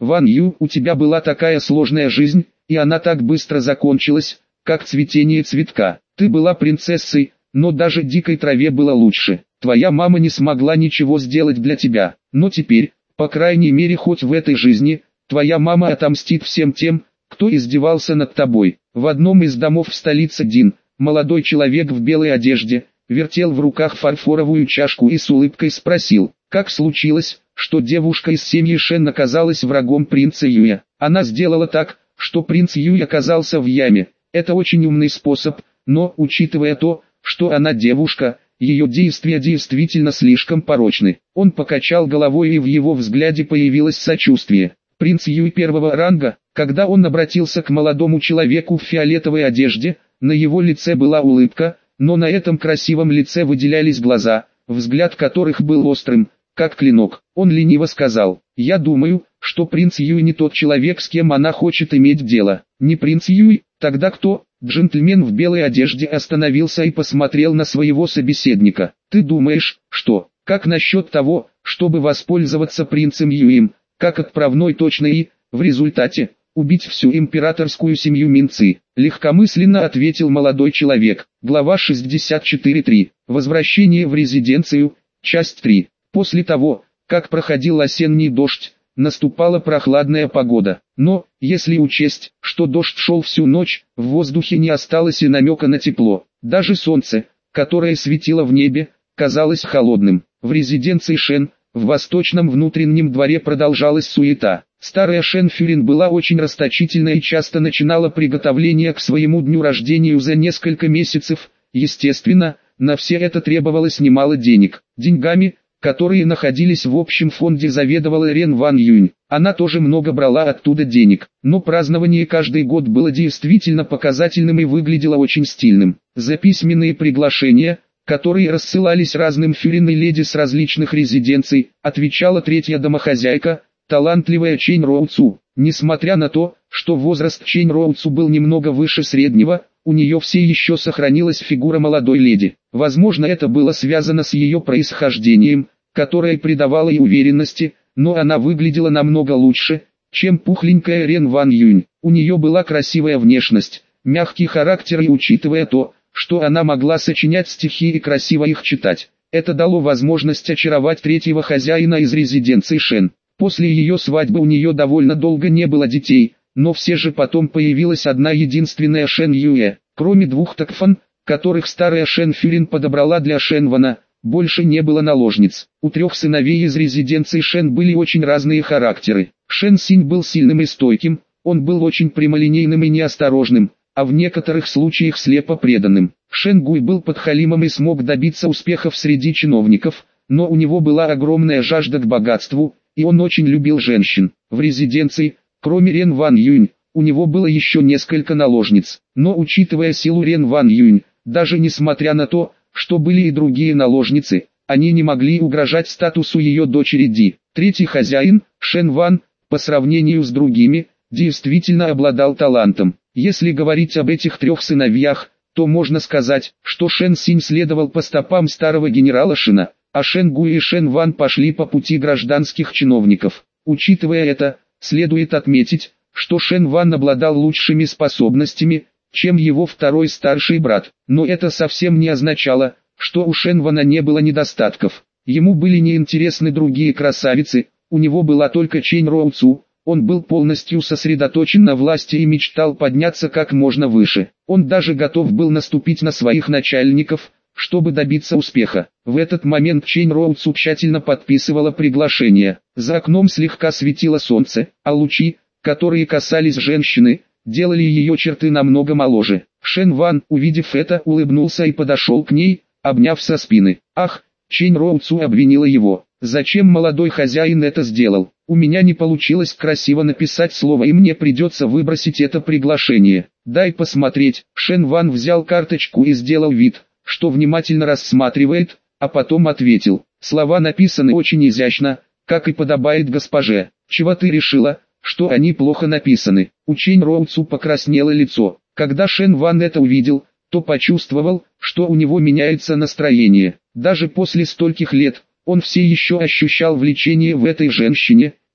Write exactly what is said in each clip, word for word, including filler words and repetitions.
Ван Ю, у тебя была такая сложная жизнь, и она так быстро закончилась, как цветение цветка. Ты была принцессой, но даже дикой траве было лучше. Твоя мама не смогла ничего сделать для тебя, но теперь, по крайней мере хоть в этой жизни, твоя мама отомстит всем тем, кто издевался над тобой. В одном из домов в столице Дин, молодой человек в белой одежде, вертел в руках фарфоровую чашку и с улыбкой спросил, как случилось, что девушка из семьи Шен оказалась врагом принца Юя. Она сделала так, что принц Юй оказался в яме. Это очень умный способ, но, учитывая то, что она девушка, ее действия действительно слишком порочны. Он покачал головой, и в его взгляде появилось сочувствие. Принц Юй первого ранга, когда он обратился к молодому человеку в фиолетовой одежде, на его лице была улыбка, но на этом красивом лице выделялись глаза, взгляд которых был острым, как клинок. Он лениво сказал: «Я думаю, что принц Юй не тот человек, с кем она хочет иметь дело». «Не принц Юй? Тогда кто?» Джентльмен в белой одежде остановился и посмотрел на своего собеседника. «Ты думаешь, что, как насчет того, чтобы воспользоваться принцем Юем, как отправной точно и, в результате, убить всю императорскую семью Минцы?» Легкомысленно ответил молодой человек. Глава шестьдесят четыре точка три. Возвращение в резиденцию. Часть три. После того, как проходил осенний дождь, наступала прохладная погода. Но, если учесть, что дождь шел всю ночь, в воздухе не осталось и намека на тепло. Даже солнце, которое светило в небе, казалось холодным. В резиденции Шен, в восточном внутреннем дворе продолжалась суета. Старая Шен Фюрин была очень расточительна и часто начинала приготовления к своему дню рождения за несколько месяцев. Естественно, на все это требовалось немало денег. Деньгами, которые находились в общем фонде, заведовала Рен Ван Юнь. Она тоже много брала оттуда денег, но празднование каждый год было действительно показательным и выглядело очень стильным. За письменные приглашения, которые рассылались разным Фюрин и леди с различных резиденций, отвечала третья домохозяйка, талантливая Чэнь Роу Цу. Несмотря на то, что возраст Чэнь Роу Цу был немного выше среднего, у нее все еще сохранилась фигура молодой леди. Возможно, это было связано с ее происхождением, которое придавало ей уверенности, но она выглядела намного лучше, чем пухленькая Рен Ван Юнь. У нее была красивая внешность, мягкий характер, и учитывая то, что она могла сочинять стихи и красиво их читать, это дало возможность очаровать третьего хозяина из резиденции Шен. После ее свадьбы у нее довольно долго не было детей, но все же потом появилась одна единственная Шен Юэ. Кроме двух Такфан, которых старая Шен Фюрин подобрала для Шен Вана, больше не было наложниц. У трех сыновей из резиденции Шен были очень разные характеры. Шен Синь был сильным и стойким, он был очень прямолинейным и неосторожным, а в некоторых случаях слепо преданным. Шен Гуй был подхалимом и смог добиться успехов среди чиновников, но у него была огромная жажда к богатству, и он очень любил женщин. В резиденции, кроме Рен Ван Юнь, у него было еще несколько наложниц, но учитывая силу Рен Ван Юнь, даже несмотря на то, что были и другие наложницы, они не могли угрожать статусу ее дочери Ди. Третий хозяин, Шен Ван, по сравнению с другими, действительно обладал талантом. Если говорить об этих трех сыновьях, то можно сказать, что Шен Синь следовал по стопам старого генерала Шена, а Шен Гуй и Шен Ван пошли по пути гражданских чиновников. Учитывая это, следует отметить, что Шен Ван обладал лучшими способностями, чем его второй старший брат. Но это совсем не означало, что у Шен Вана не было недостатков. Ему были неинтересны другие красавицы, у него была только Чэнь Роу Цу. Он был полностью сосредоточен на власти и мечтал подняться как можно выше. Он даже готов был наступить на своих начальников, чтобы добиться успеха. В этот момент Чэнь Роу Цу тщательно подписывала приглашение. За окном слегка светило солнце, а лучи, которые касались женщины, делали ее черты намного моложе. Шен Ван, увидев это, улыбнулся и подошел к ней, обняв со спины. «Ах!» Чэнь Роу Цу обвинила его. «Зачем молодой хозяин это сделал? У меня не получилось красиво написать слово, и мне придется выбросить это приглашение. Дай посмотреть». Шен Ван взял карточку и сделал вид, что внимательно рассматривает, а потом ответил. «Слова написаны очень изящно, как и подобает госпоже. Чего ты решила, что они плохо написаны?» У Чэнь Роу Цу покраснело лицо. Когда Шен Ван это увидел, то почувствовал, что у него меняется настроение. Даже после стольких лет, он все еще ощущал влечение в этой женщине,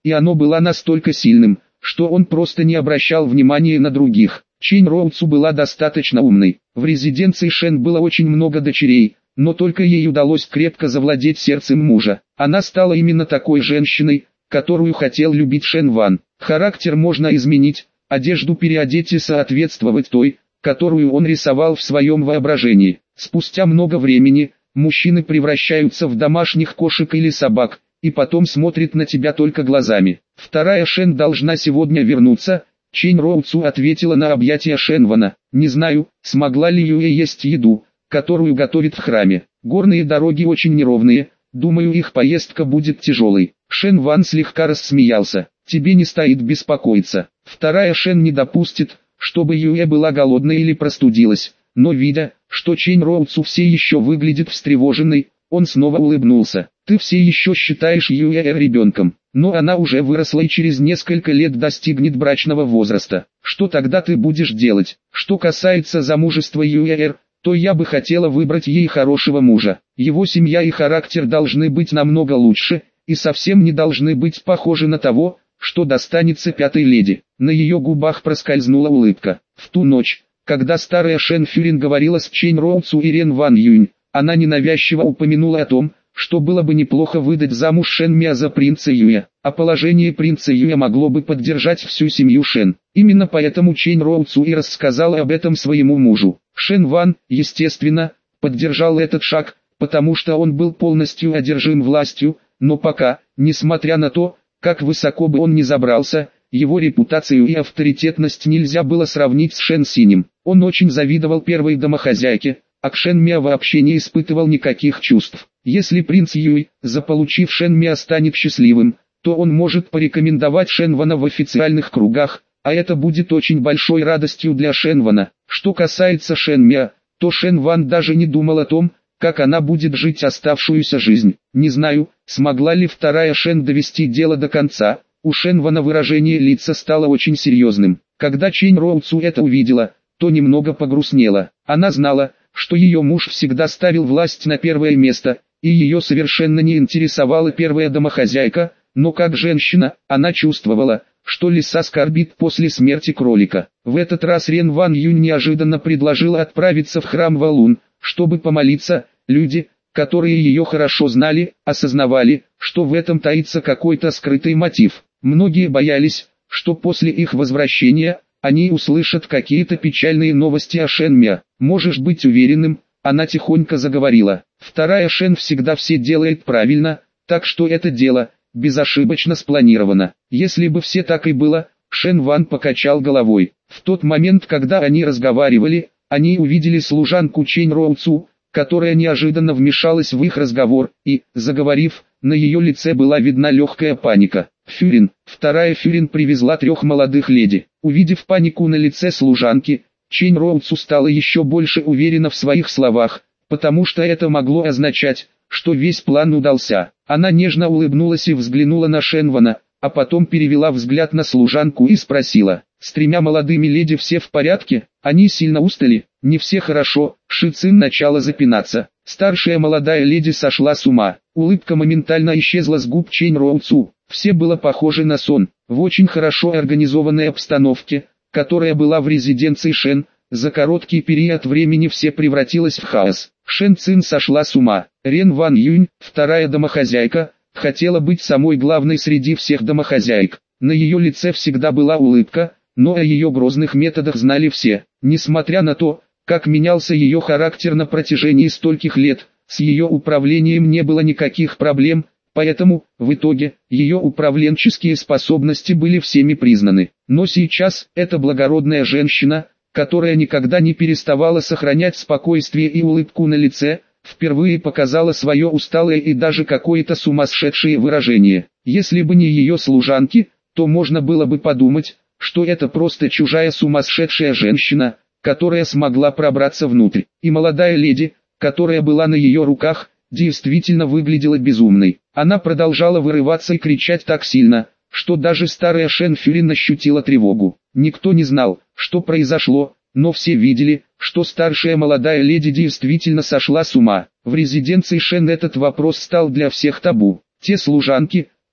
и оно было настолько сильным, что он просто не обращал внимания на других. Чэнь Роуцу была достаточно умной. В резиденции Шэн было очень много дочерей, но только ей удалось крепко завладеть сердцем мужа. Она стала именно такой женщиной, которую хотел любить Шэн Ван. Характер можно изменить, одежду переодеть и соответствовать той, которую он рисовал в своем воображении. Спустя много времени, мужчины превращаются в домашних кошек или собак, и потом смотрят на тебя только глазами. Вторая Шэн должна сегодня вернуться. Чэнь Роуцу ответила на объятия Шэн Вана. Не знаю, смогла ли Юэ есть еду, которую готовит в храме. Горные дороги очень неровные, думаю, их поездка будет тяжелой. Шэн Ван слегка рассмеялся. Тебе не стоит беспокоиться. Вторая Шэн не допустит, чтобы Юэ была голодной или простудилась. Но видя, что Чэнь Роуцу все еще выглядит встревоженной, он снова улыбнулся. Ты все еще считаешь Юэ ребенком, но она уже выросла и через несколько лет достигнет брачного возраста. Что тогда ты будешь делать? Что касается замужества Юэ, то я бы хотела выбрать ей хорошего мужа. Его семья и характер должны быть намного лучше, и совсем не должны быть похожи на того, что достанется пятой леди. На ее губах проскользнула улыбка. В ту ночь, когда старая Шэн Фюрин говорила с Чэнь Роуцу и Рен Ван Юнь, она ненавязчиво упомянула о том, что было бы неплохо выдать замуж Шэн Мя за принца Юэ, а положение принца Юэ могло бы поддержать всю семью Шэн. Именно поэтому Чэнь Роуцу и рассказала об этом своему мужу. Шэн Ван, естественно, поддержал этот шаг, потому что он был полностью одержим властью, но пока, несмотря на то, как высоко бы он ни забрался, его репутацию и авторитетность нельзя было сравнить с Шэн Синем. Он очень завидовал первой домохозяйке, а к Шэн Мя вообще не испытывал никаких чувств. Если принц Юй, заполучив Шэн Мя, станет счастливым, то он может порекомендовать Шэн Вана в официальных кругах, а это будет очень большой радостью для Шэн Вана. Что касается Шэн Мя, то Шэн Ван даже не думал о том, как она будет жить оставшуюся жизнь. Не знаю, смогла ли вторая Шэн довести дело до конца. У Шэн Вана выражение лица стало очень серьезным. Когда Чэнь Роуцу это увидела, то немного погрустнела. Она знала, что ее муж всегда ставил власть на первое место, и ее совершенно не интересовала первая домохозяйка, но как женщина, она чувствовала, что лиса скорбит после смерти кролика. В этот раз Рен Ван Юнь неожиданно предложила отправиться в храм Валун, чтобы помолиться. Люди, которые ее хорошо знали, осознавали, что в этом таится какой-то скрытый мотив. Многие боялись, что после их возвращения, они услышат какие-то печальные новости о Шэн Мя. Можешь быть уверенным, она тихонько заговорила. Вторая Шэн всегда все делает правильно, так что это дело безошибочно спланировано. Если бы все так и было, Шэн Ван покачал головой. В тот момент, когда они разговаривали, они увидели служанку Чэнь Роуцу, которая неожиданно вмешалась в их разговор, и, заговорив, на ее лице была видна легкая паника. Фюрин, вторая Фюрин привезла трех молодых леди. Увидев панику на лице служанки, Чэнь Роуцу стала еще больше уверена в своих словах, потому что это могло означать, что весь план удался. Она нежно улыбнулась и взглянула на Шэн Вана, а потом перевела взгляд на служанку и спросила: «С тремя молодыми леди все в порядке? Они сильно устали?» «Не все хорошо», Ши Цин начала запинаться. Старшая молодая леди сошла с ума. Улыбка моментально исчезла с губ Чэнь Роуцу. Все было похоже на сон. В очень хорошо организованной обстановке, которая была в резиденции Шэн, за короткий период времени все превратилось в хаос. Шэн Цин сошла с ума. Рен Ван Юнь, вторая домохозяйка, хотела быть самой главной среди всех домохозяек. На ее лице всегда была улыбка, но о ее грозных методах знали все. Несмотря на то, как менялся ее характер на протяжении стольких лет, с ее управлением не было никаких проблем, поэтому, в итоге, ее управленческие способности были всеми признаны. Но сейчас, эта благородная женщина, которая никогда не переставала сохранять спокойствие и улыбку на лице, впервые показала свое усталое и даже какое-то сумасшедшее выражение. Если бы не ее служанки, то можно было бы подумать, что это просто чужая сумасшедшая женщина, которая смогла пробраться внутрь. И молодая леди, которая была на ее руках, действительно выглядела безумной. Она продолжала вырываться и кричать так сильно, что даже старая Шэн Фюрин ощутила тревогу. Никто не знал, что произошло, но все видели, что старшая молодая леди действительно сошла с ума. В резиденции Шэн этот вопрос стал для всех табу. Те служанки,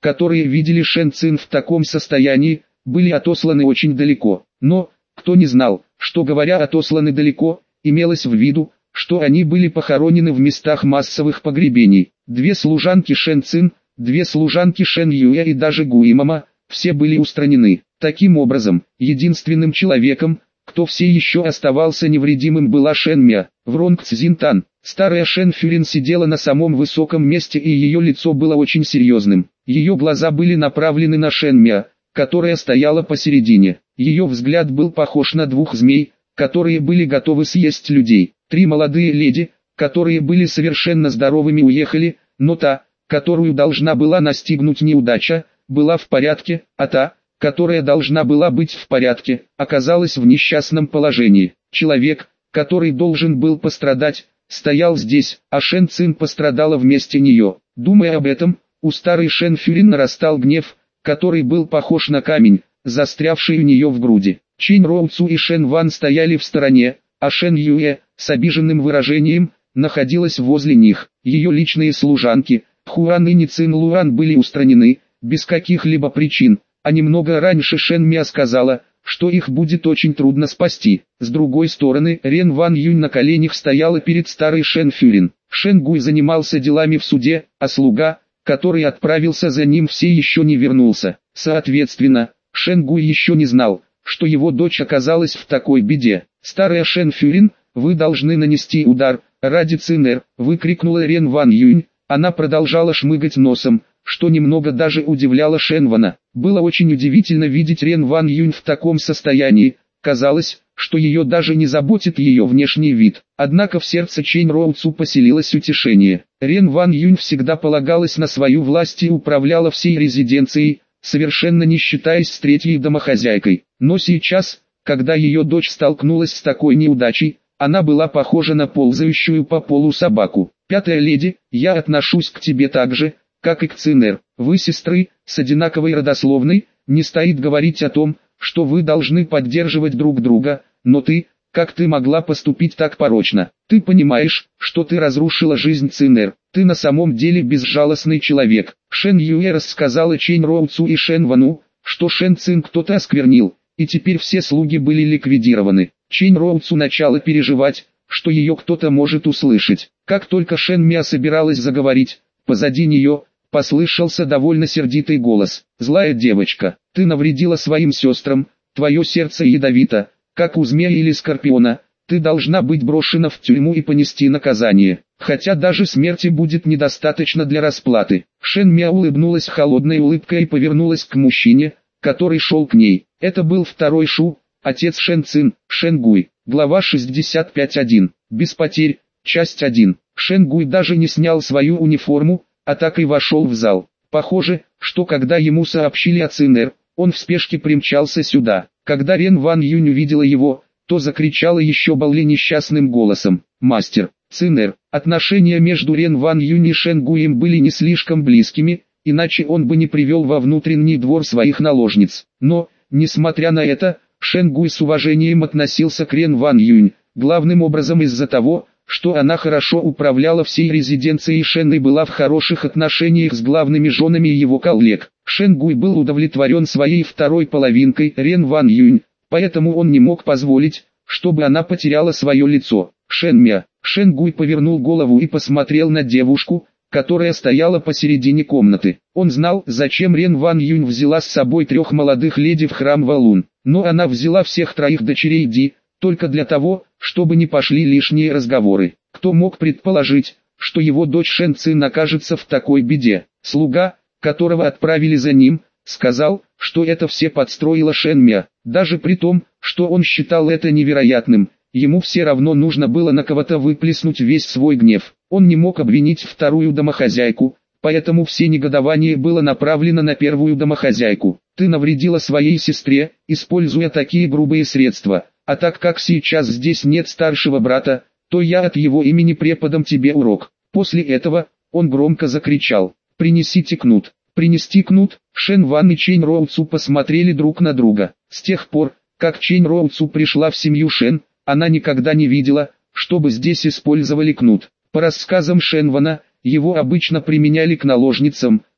которые видели Шэн Цин в таком состоянии, были отосланы очень далеко. Но, кто не знал, что говоря отосланы далеко, имелось в виду, что они были похоронены в местах массовых погребений. Две служанки Шэн Цин, две служанки Шэн Юэ и даже Гуимама, все были устранены. Таким образом, единственным человеком, кто все еще оставался невредимым, была Шэн Мя. В Ронгцзинтан, старая Шэн Фюрин сидела на самом высоком месте, и ее лицо было очень серьезным. Ее глаза были направлены на Шэн Мя, которая стояла посередине. Ее взгляд был похож на двух змей, которые были готовы съесть людей. Три молодые леди, которые были совершенно здоровыми, уехали, но та, которую должна была настигнуть неудача, была в порядке, а та, которая должна была быть в порядке, оказалась в несчастном положении. Человек, который должен был пострадать, стоял здесь, а Шэн Цин пострадала вместе нее. Думая об этом, у старой Шэн Фюрин нарастал гнев, который был похож на камень, застрявший у нее в груди. Чинь Роу Цу и Шэн Ван стояли в стороне, а Шэн Юэ, с обиженным выражением, находилась возле них. Ее личные служанки, Хуан и Ни Цин Луан, были устранены, без каких-либо причин, а немного раньше Шэн Мя сказала, что их будет очень трудно спасти. С другой стороны, Рен Ван Юнь на коленях стояла перед старой Шэн Фюрин. Шэн Гуй занимался делами в суде, а слуга, который отправился за ним, все еще не вернулся. Соответственно, Шэн Гуй еще не знал, что его дочь оказалась в такой беде. «Старая Шэн Фюрин, вы должны нанести удар, ради Цинэр», — выкрикнула Рен Ван Юнь. Она продолжала шмыгать носом, что немного даже удивляло Шэн Вана. Было очень удивительно видеть Рен Ван Юнь в таком состоянии. Казалось, что ее даже не заботит ее внешний вид. Однако в сердце Чинь Роу Цу поселилось утешение. Рен Ван Юнь всегда полагалась на свою власть и управляла всей резиденцией, совершенно не считаясь с третьей домохозяйкой. Но сейчас, когда ее дочь столкнулась с такой неудачей, она была похожа на ползающую по полу собаку. «Пятая леди, я отношусь к тебе так же, как и к Цинэр. Вы сестры, с одинаковой родословной, не стоит говорить о том, что вы должны поддерживать друг друга, но ты, как ты могла поступить так порочно? Ты понимаешь, что ты разрушила жизнь Цинэр, ты на самом деле безжалостный человек». Шэн Юэ рассказала Чинь Роу Цу и Шэн Вану, что Шэн Цин кто-то осквернил, и теперь все слуги были ликвидированы. Чинь Роу Цу начала переживать, что ее кто-то может услышать. Как только Шэн Мя собиралась заговорить, позади нее послышался довольно сердитый голос. «Злая девочка, ты навредила своим сестрам, твое сердце ядовито, как у змея или скорпиона, ты должна быть брошена в тюрьму и понести наказание, хотя даже смерти будет недостаточно для расплаты». Шэн Мя улыбнулась холодной улыбкой и повернулась к мужчине, который шел к ней. Это был второй Шу, отец Шэн Цин, Шэн Гуй. Глава шестьдесят пять один. Без потерь. Часть один. Шэн Гуй даже не снял свою униформу, а так и вошел в зал. Похоже, что когда ему сообщили о Цинэр, он в спешке примчался сюда. Когда Рен Ван Юнь увидела его, то закричала еще более несчастным голосом: «Мастер, Цинэр!» Отношения между Рен Ван Юнь и Шэн Гуем были не слишком близкими, иначе он бы не привел во внутренний двор своих наложниц. Но, несмотря на это, Шэн Гуй с уважением относился к Рен Ван Юнь, главным образом из-за того, что она хорошо управляла всей резиденцией Шэн и была в хороших отношениях с главными женами его коллег. Шэн Гуй был удовлетворен своей второй половинкой, Рен Ван Юнь, поэтому он не мог позволить, чтобы она потеряла свое лицо. «Шэн Мя». Шэн Гуй повернул голову и посмотрел на девушку, которая стояла посередине комнаты. Он знал, зачем Рен Ван Юнь взяла с собой трех молодых леди в храм Валун, но она взяла всех троих дочерей Ди, только для того, чтобы не пошли лишние разговоры. Кто мог предположить, что его дочь Шэн Цин окажется в такой беде? Слуга, которого отправили за ним, сказал, что это все подстроила Шэн Мя. Даже при том, что он считал это невероятным, ему все равно нужно было на кого-то выплеснуть весь свой гнев. Он не мог обвинить вторую домохозяйку, поэтому все негодование было направлено на первую домохозяйку. «Ты навредила своей сестре, используя такие грубые средства, а так как сейчас здесь нет старшего брата, то я от его имени преподам тебе урок». После этого, он громко закричал: «Принесите кнут». Принести кнут. Шэн Ван и Чинь Роу Цу посмотрели друг на друга. С тех пор, как Чинь Роу Цу пришла в семью Шэн, она никогда не видела, чтобы здесь использовали кнут. По рассказам Шэн Вана, его обычно применяли к наложницам,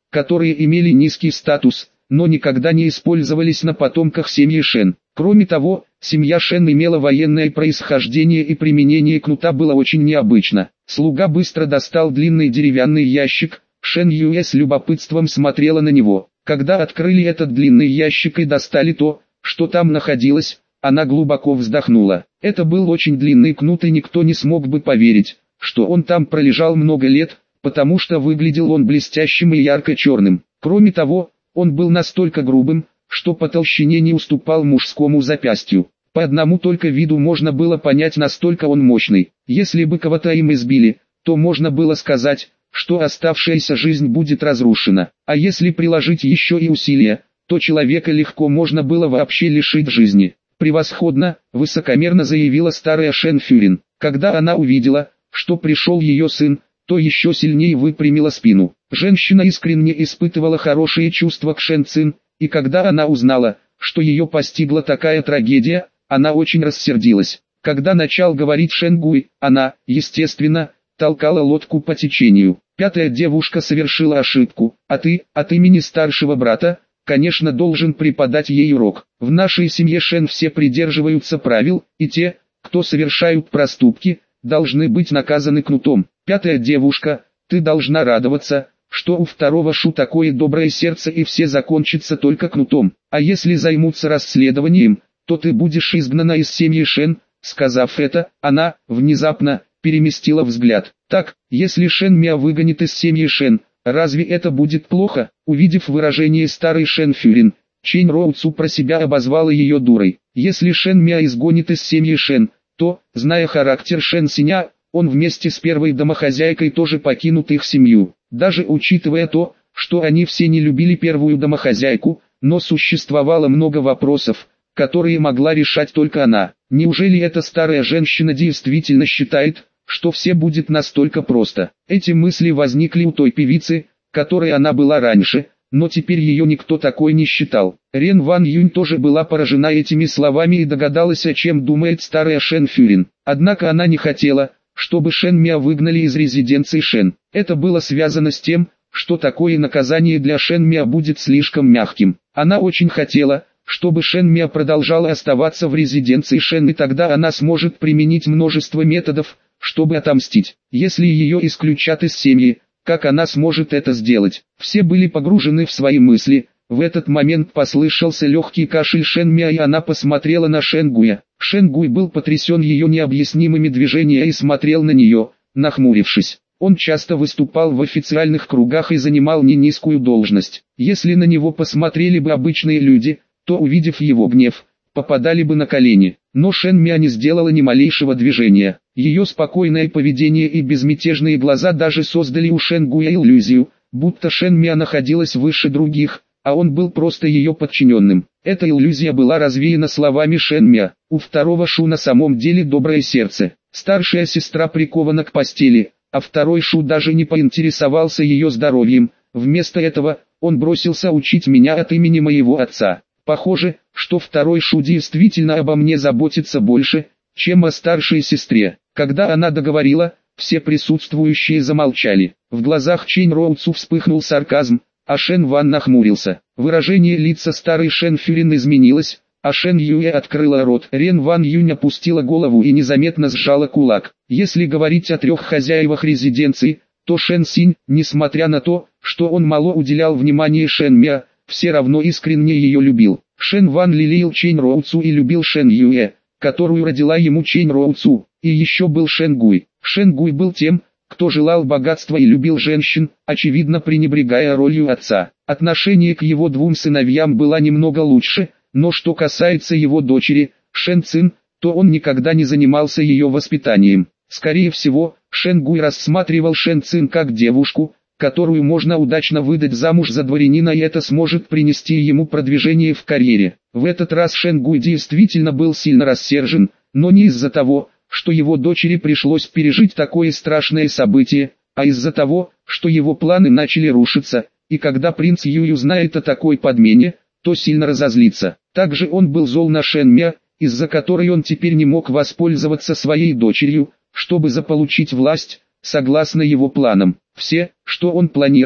которые имели низкий статус, но никогда не использовались на потомках семьи Шен. Кроме того, семья Шен имела военное происхождение и применение кнута было очень необычно. Слуга быстро достал длинный деревянный ящик, Шен Юэ с любопытством смотрела на него. Когда открыли этот длинный ящик и достали то, что там находилось, она глубоко вздохнула. Это был очень длинный кнут, и никто не смог бы поверить, что он там пролежал много лет, потому что выглядел он блестящим и ярко-черным. Кроме того, он был настолько грубым, что по толщине не уступал мужскому запястью. По одному только виду можно было понять, настолько он мощный. Если бы кого-то им избили, то можно было сказать, что оставшаяся жизнь будет разрушена. А если приложить еще и усилия, то человека легко можно было вообще лишить жизни. «Превосходно», — высокомерно заявила старая Шен Фюрин. Когда она увидела, что пришел ее сын, то еще сильнее выпрямила спину. Женщина искренне испытывала хорошие чувства к Шен Цин, и когда она узнала, что ее постигла такая трагедия, она очень рассердилась. Когда начал говорить Шен Гуй, она, естественно, толкала лодку по течению. Пятая девушка совершила ошибку, а ты, от имени старшего брата, конечно, должен преподать ей урок. В нашей семье Шен все придерживаются правил, и те, кто совершают проступки, должны быть наказаны кнутом. Пятая девушка, ты должна радоваться, что у второго Шу такое доброе сердце и все закончится только кнутом. А если займутся расследованием, то ты будешь изгнана из семьи Шен. Сказав это, она, внезапно, переместила взгляд. Так, если Шен Миа выгонит из семьи Шен, разве это будет плохо? Увидев выражение старой Шен Фюрин, Чэнь Роу Цу про себя обозвала ее дурой. Если Шен Миа изгонит из семьи Шен, то, зная характер Шен Синя, он вместе с первой домохозяйкой тоже покинут их семью. Даже учитывая то, что они все не любили первую домохозяйку, но существовало много вопросов, которые могла решать только она. Неужели эта старая женщина действительно считает, что все будет настолько просто? Эти мысли возникли у той певицы, которой она была раньше, но теперь ее никто такой не считал. Рен Ван Юнь тоже была поражена этими словами и догадалась, о чем думает старая Шен Фюрин. Однако она не хотела, чтобы Шен Миа выгнали из резиденции Шен. Это было связано с тем, что такое наказание для Шен Миа будет слишком мягким. Она очень хотела, чтобы Шен Миа продолжала оставаться в резиденции Шен, и тогда она сможет применить множество методов, чтобы отомстить. Если ее исключат из семьи, как она сможет это сделать? Все были погружены в свои мысли. В этот момент послышался легкий кашель Шен Миа, и она посмотрела на Шен Гуя. Шен Гуй был потрясен ее необъяснимыми движениями и смотрел на нее, нахмурившись. Он часто выступал в официальных кругах и занимал не низкую должность. Если на него посмотрели бы обычные люди, то, увидев его гнев, попадали бы на колени. Но Шен Миа не сделала ни малейшего движения. Ее спокойное поведение и безмятежные глаза даже создали у Шен Гуя иллюзию, будто Шен Миа находилась выше других, а он был просто ее подчиненным. Эта иллюзия была развеяна словами Шен Миа. У второго Шу на самом деле доброе сердце. Старшая сестра прикована к постели, а второй Шу даже не поинтересовался ее здоровьем. Вместо этого, он бросился учить меня от имени моего отца. Похоже, что второй Шу действительно обо мне заботится больше, чем о старшей сестре. Когда она договорила, все присутствующие замолчали. В глазах Чэнь Роу Цу вспыхнул сарказм, а Шен Ван нахмурился. Выражение лица старой Шен Фюрин изменилось, а Шен Юэ открыла рот. Рен Ван Юнь опустила голову и незаметно сжала кулак. Если говорить о трех хозяевах резиденции, то Шен Синь, несмотря на то, что он мало уделял внимания Шен Миа, все равно искренне ее любил. Шен Ван лелеял Чэнь Роу Цу и любил Шен Юэ, которую родила ему Чэнь Роу Цу. И еще был Шен Гуй. Шен Гуй был тем, кто желал богатства и любил женщин, очевидно пренебрегая ролью отца. Отношение к его двум сыновьям было немного лучше, но что касается его дочери, Шен Цин, то он никогда не занимался ее воспитанием. Скорее всего, Шен Гуй рассматривал Шен Цин как девушку, которую можно удачно выдать замуж за дворянина, и это сможет принести ему продвижение в карьере. В этот раз Шен Гуй действительно был сильно рассержен, но не из-за того, что его дочери пришлось пережить такое страшное событие, а из-за того, что его планы начали рушиться, и когда принц Юй узнает о такой подмене, то сильно разозлится. Также он был зол на Шен Миа, из-за которой он теперь не мог воспользоваться своей дочерью, чтобы заполучить власть, согласно его планам. Все, что он планировал,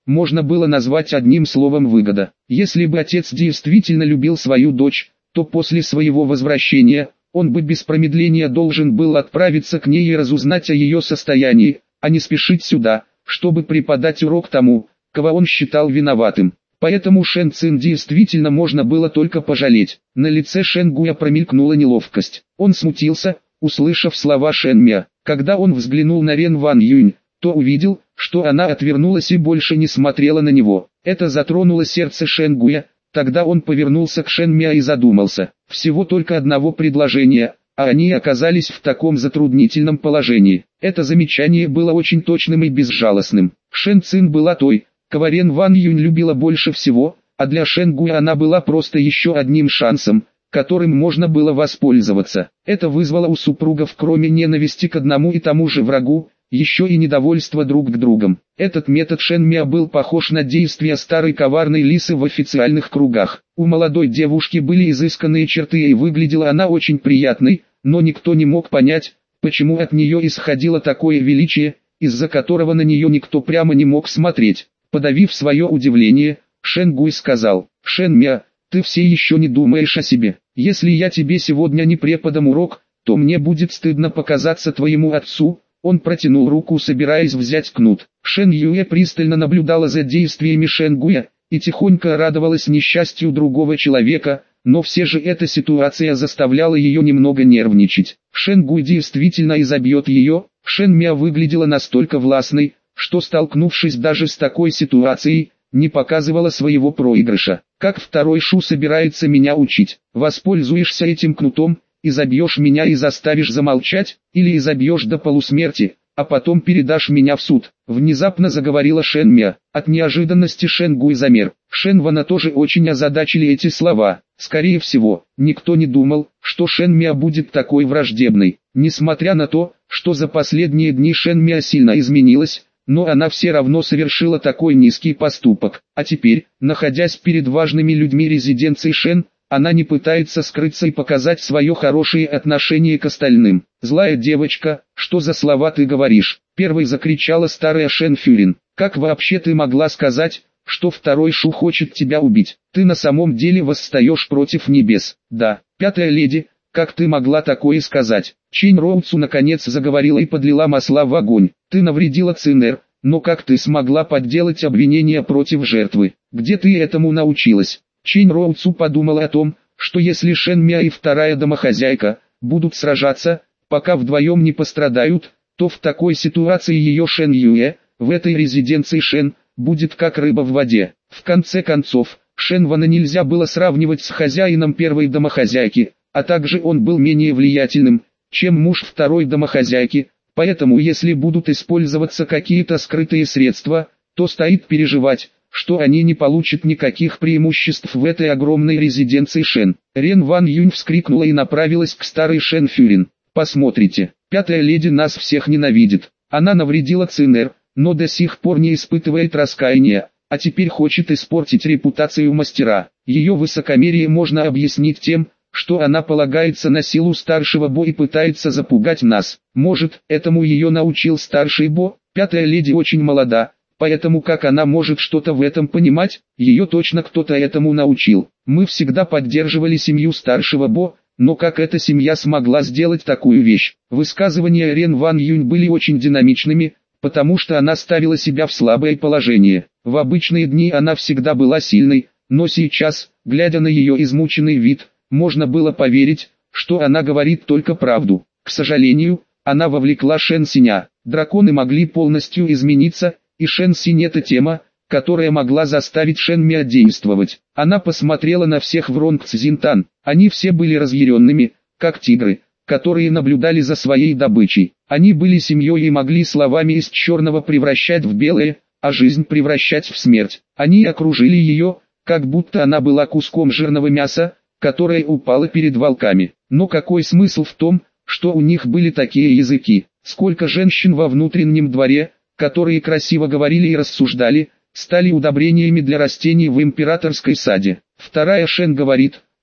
можно было назвать одним словом выгода. Если бы отец действительно любил свою дочь, то после своего возвращения, он бы без промедления должен был отправиться к ней и разузнать о ее состоянии, а не спешить сюда, чтобы преподать урок тому, кого он считал виноватым. Поэтому Шэн Цин действительно можно было только пожалеть. На лице Шэн Гуя промелькнула неловкость. Он смутился, услышав слова Шэн Мя. Когда он взглянул на Рен Ван Юнь, то увидел, что она отвернулась и больше не смотрела на него. Это затронуло сердце Шэн Гуя. Тогда он повернулся к Шэн Мя и задумался. Всего только одного предложения, а они оказались в таком затруднительном положении. Это замечание было очень точным и безжалостным. Шэн Цин была той, кого Рен Ван Юнь любила больше всего, а для Шэн Гуя она была просто еще одним шансом, которым можно было воспользоваться. Это вызвало у супругов кроме ненависти к одному и тому же врагу, еще и недовольство друг к другу. Этот метод Шэн Мя был похож на действия старой коварной лисы в официальных кругах. У молодой девушки были изысканные черты и выглядела она очень приятной, но никто не мог понять, почему от нее исходило такое величие, из-за которого на нее никто прямо не мог смотреть. Подавив свое удивление, Шэн Гуй сказал: «Шэн Мя, ты все еще не думаешь о себе. Если я тебе сегодня не преподам урок, то мне будет стыдно показаться твоему отцу». Он протянул руку, собираясь взять кнут. Шэн Юэ пристально наблюдала за действиями Шэн Гуя и тихонько радовалась несчастью другого человека, но все же эта ситуация заставляла ее немного нервничать. Шэн Гуй действительно изобьет ее. Шэн Мя выглядела настолько властной, что, столкнувшись даже с такой ситуацией, не показывала своего проигрыша. Как второй Шу собирается меня учить? Воспользуешься этим кнутом, изобьешь меня и заставишь замолчать, или изобьешь до полусмерти, а потом передашь меня в суд. Внезапно заговорила Шэн Мя. От неожиданности Шэн Гуй замер. Шэн Вана тоже очень озадачили эти слова. Скорее всего, никто не думал, что Шэн Мя будет такой враждебной. Несмотря на то, что за последние дни Шэн Мя сильно изменилась, но она все равно совершила такой низкий поступок. А теперь, находясь перед важными людьми резиденции Шэн, она не пытается скрыться и показать свое хорошее отношение к остальным. «Злая девочка, что за слова ты говоришь?» — первой закричала старая Шэн Фюрин. «Как вообще ты могла сказать, что второй Шу хочет тебя убить? Ты на самом деле восстаешь против небес?» «Да, пятая леди, как ты могла такое сказать?» Чинь Роуцу наконец заговорила и подлила масла в огонь. «Ты навредила Цинэр, но как ты смогла подделать обвинения против жертвы? Где ты этому научилась?» Чинь Роуцу подумала о том, что если Шэн Мя и вторая домохозяйка будут сражаться, пока вдвоем не пострадают, то в такой ситуации ее Шэн Юэ, в этой резиденции Шэн, будет как рыба в воде. В конце концов, Шэн Вана нельзя было сравнивать с хозяином первой домохозяйки, а также он был менее влиятельным, чем муж второй домохозяйки, поэтому если будут использоваться какие-то скрытые средства, то стоит переживать, что они не получат никаких преимуществ в этой огромной резиденции Шэн. Рен Ван Юнь вскрикнула и направилась к старой Шэн Фюрин. «Посмотрите, пятая леди нас всех ненавидит. Она навредила Цинэр, но до сих пор не испытывает раскаяния, а теперь хочет испортить репутацию мастера. Ее высокомерие можно объяснить тем, что она полагается на силу старшего Бо и пытается запугать нас. Может, этому ее научил старший Бо? Пятая леди очень молода, поэтому как она может что-то в этом понимать? Ее точно кто-то этому научил. Мы всегда поддерживали семью старшего Бо, но как эта семья смогла сделать такую вещь?» Высказывания Рен Ван Юнь были очень динамичными, потому что она ставила себя в слабое положение. В обычные дни она всегда была сильной, но сейчас, глядя на ее измученный вид, можно было поверить, что она говорит только правду. К сожалению, она вовлекла Шэн Синя. Драконы могли полностью измениться, и Шэн Синь — это тема, которая могла заставить Шэн Мя действовать. Она посмотрела на всех в Ронг Цзинтан. Они все были разъяренными, как тигры, которые наблюдали за своей добычей. Они были семьей и могли словами из черного превращать в белое, а жизнь превращать в смерть. Они окружили ее, как будто она была куском жирного мяса, которое упало перед волками. Но какой смысл в том, что у них были такие языки? Сколько женщин во внутреннем дворе, которые красиво говорили и рассуждали, стали удобрениями для растений в императорской саде. Вторая Шэн говорит,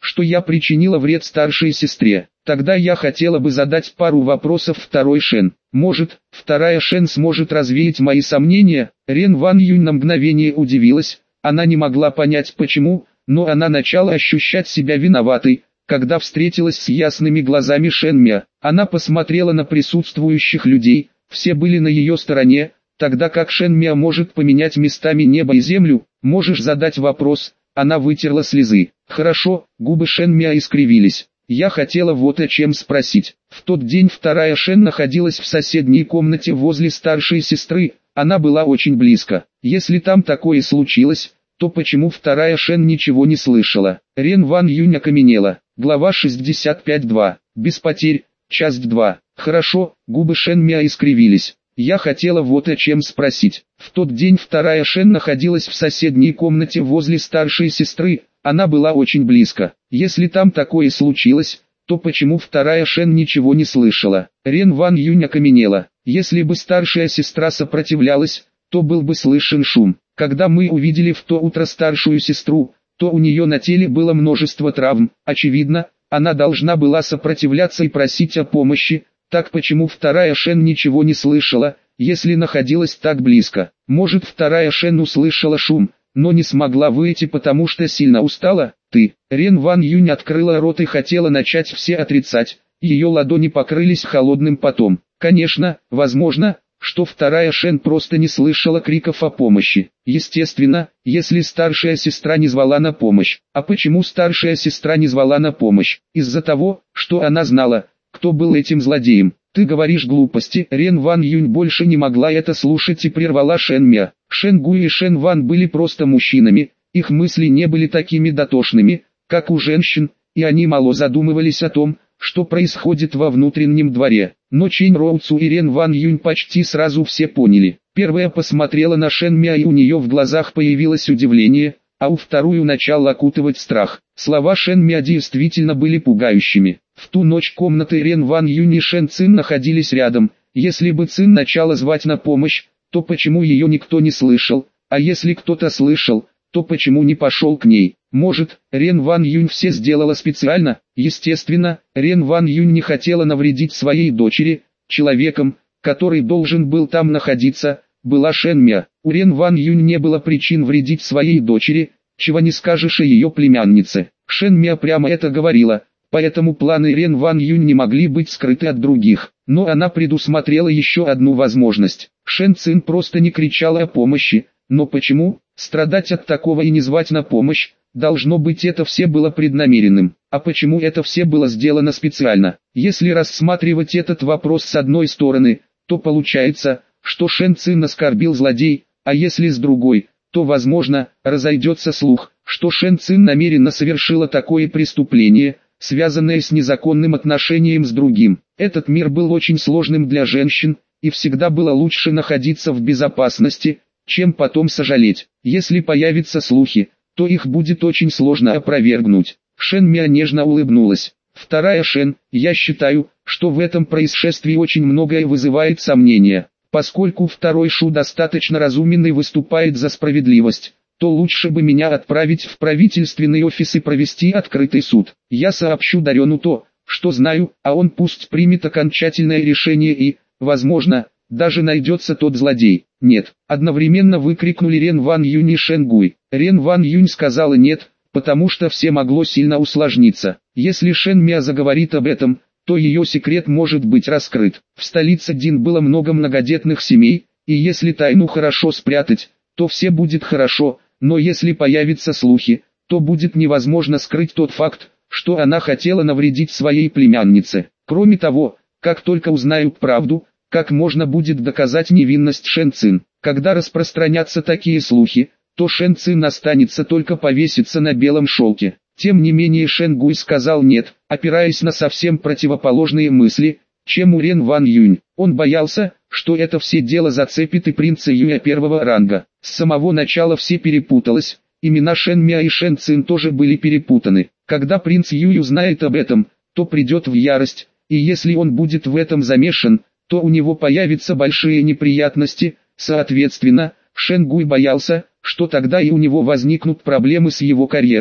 что я причинила вред старшей сестре. Тогда я хотела бы задать пару вопросов второй Шен. Может, вторая Шен сможет развеять мои сомнения? Рен Ван Юнь на мгновение удивилась, она не могла понять почему, но она начала ощущать себя виноватой, когда встретилась с ясными глазами Шен Мя. Она посмотрела на присутствующих людей, все были на ее стороне, тогда как Шен Мя может поменять местами небо и землю. Можешь задать вопрос? Она вытерла слезы. Хорошо, губы Шен Мя искривились. Я хотела вот о чем спросить. В тот день вторая Шен находилась в соседней комнате возле старшей сестры, она была очень близко. Если там такое случилось, то почему вторая Шен ничего не слышала? Рен Ван Юнь окаменела. Глава шестьдесят пять два. Без потерь. Часть два. Хорошо, губы Шен Мя искривились. Я хотела вот о чем спросить. В тот день вторая Шен находилась в соседней комнате возле старшей сестры, она была очень близко. Если там такое случилось, то почему вторая Шен ничего не слышала? Рен Ван Юнь окаменела. Если бы старшая сестра сопротивлялась, то был бы слышен шум. Когда мы увидели в то утро старшую сестру, то у нее на теле было множество травм. Очевидно, она должна была сопротивляться и просить о помощи. Так почему вторая Шен ничего не слышала, если находилась так близко? Может, вторая Шен услышала шум, но не смогла выйти, потому что сильно устала? Ты. Рен Ван Юнь открыла рот и хотела начать все отрицать, ее ладони покрылись холодным потом. Конечно, возможно, что вторая Шен просто не слышала криков о помощи. Естественно, если старшая сестра не звала на помощь. А почему старшая сестра не звала на помощь? Из-за того, что она знала, кто был этим злодеем. Ты говоришь глупости. Рен Ван Юнь больше не могла это слушать и прервала Шен Мя. Шен Гуй и Шен Ван были просто мужчинами, их мысли не были такими дотошными, как у женщин, и они мало задумывались о том, что происходит во внутреннем дворе. Но Чэнь Роуцу и Рен Ван Юнь почти сразу все поняли. Первая посмотрела на Шен Мя, и у нее в глазах появилось удивление, а у вторую начал окутывать страх. Слова Шен Мя действительно были пугающими. В ту ночь комнаты Рен Ван Юнь и Шен Цин находились рядом. Если бы Цин начала звать на помощь, то почему ее никто не слышал, а если кто-то слышал, то почему не пошел к ней? Может, Рен Ван Юнь все сделала специально? Естественно, Рен Ван Юнь не хотела навредить своей дочери. Человеком, который должен был там находиться, была Шен Мя. У Рен Ван Юнь не было причин вредить своей дочери, чего не скажешь о ее племяннице. Шен Мя прямо это говорила, поэтому планы Рен Ван Юнь не могли быть скрыты от других. Но она предусмотрела еще одну возможность. Шен Цин просто не кричала о помощи. Но почему? Страдать от такого и не звать на помощь, должно быть, это все было преднамеренным. А почему это все было сделано специально? Если рассматривать этот вопрос с одной стороны, то получается, что Шен Цин оскорбил злодей, а если с другой, то возможно, разойдется слух, что Шен Цин намеренно совершила такое преступление, связанное с незаконным отношением с другим. Этот мир был очень сложным для женщин, и всегда было лучше находиться в безопасности, чем потом сожалеть. Если появятся слухи, то их будет очень сложно опровергнуть. Шен Мя нежно улыбнулась. Вторая Шен, я считаю, что в этом происшествии очень многое вызывает сомнения. Поскольку второй Шу достаточно разумен и выступает за справедливость, то лучше бы меня отправить в правительственный офис и провести открытый суд. Я сообщу Дарену то, что знаю, а он пусть примет окончательное решение и, возможно, даже найдется тот злодей. Нет, одновременно выкрикнули Рен Ван Юнь и Шен Гуй. Рен Ван Юнь сказала нет, потому что все могло сильно усложниться. Если Шен Мя заговорит об этом, то ее секрет может быть раскрыт. В столице Дин было много многодетных семей, и если тайну хорошо спрятать, то все будет хорошо, но если появятся слухи, то будет невозможно скрыть тот факт, что она хотела навредить своей племяннице. Кроме того, как только узнают правду, как можно будет доказать невинность Шен Цин? Когда распространятся такие слухи, то Шен Цин останется только повеситься на белом шелке. Тем не менее Шен Гуй сказал нет, опираясь на совсем противоположные мысли, чем у Рен Ван Юнь. Он боялся, что это все дело зацепит и принца Юя первого ранга. С самого начала все перепуталось, имена Шен Мя и Шен Цин тоже были перепутаны. Когда принц Юй узнает об этом, то придет в ярость, и если он будет в этом замешан, то у него появятся большие неприятности. Соответственно, Шен Гуй боялся, что тогда и у него возникнут проблемы с его карьерой.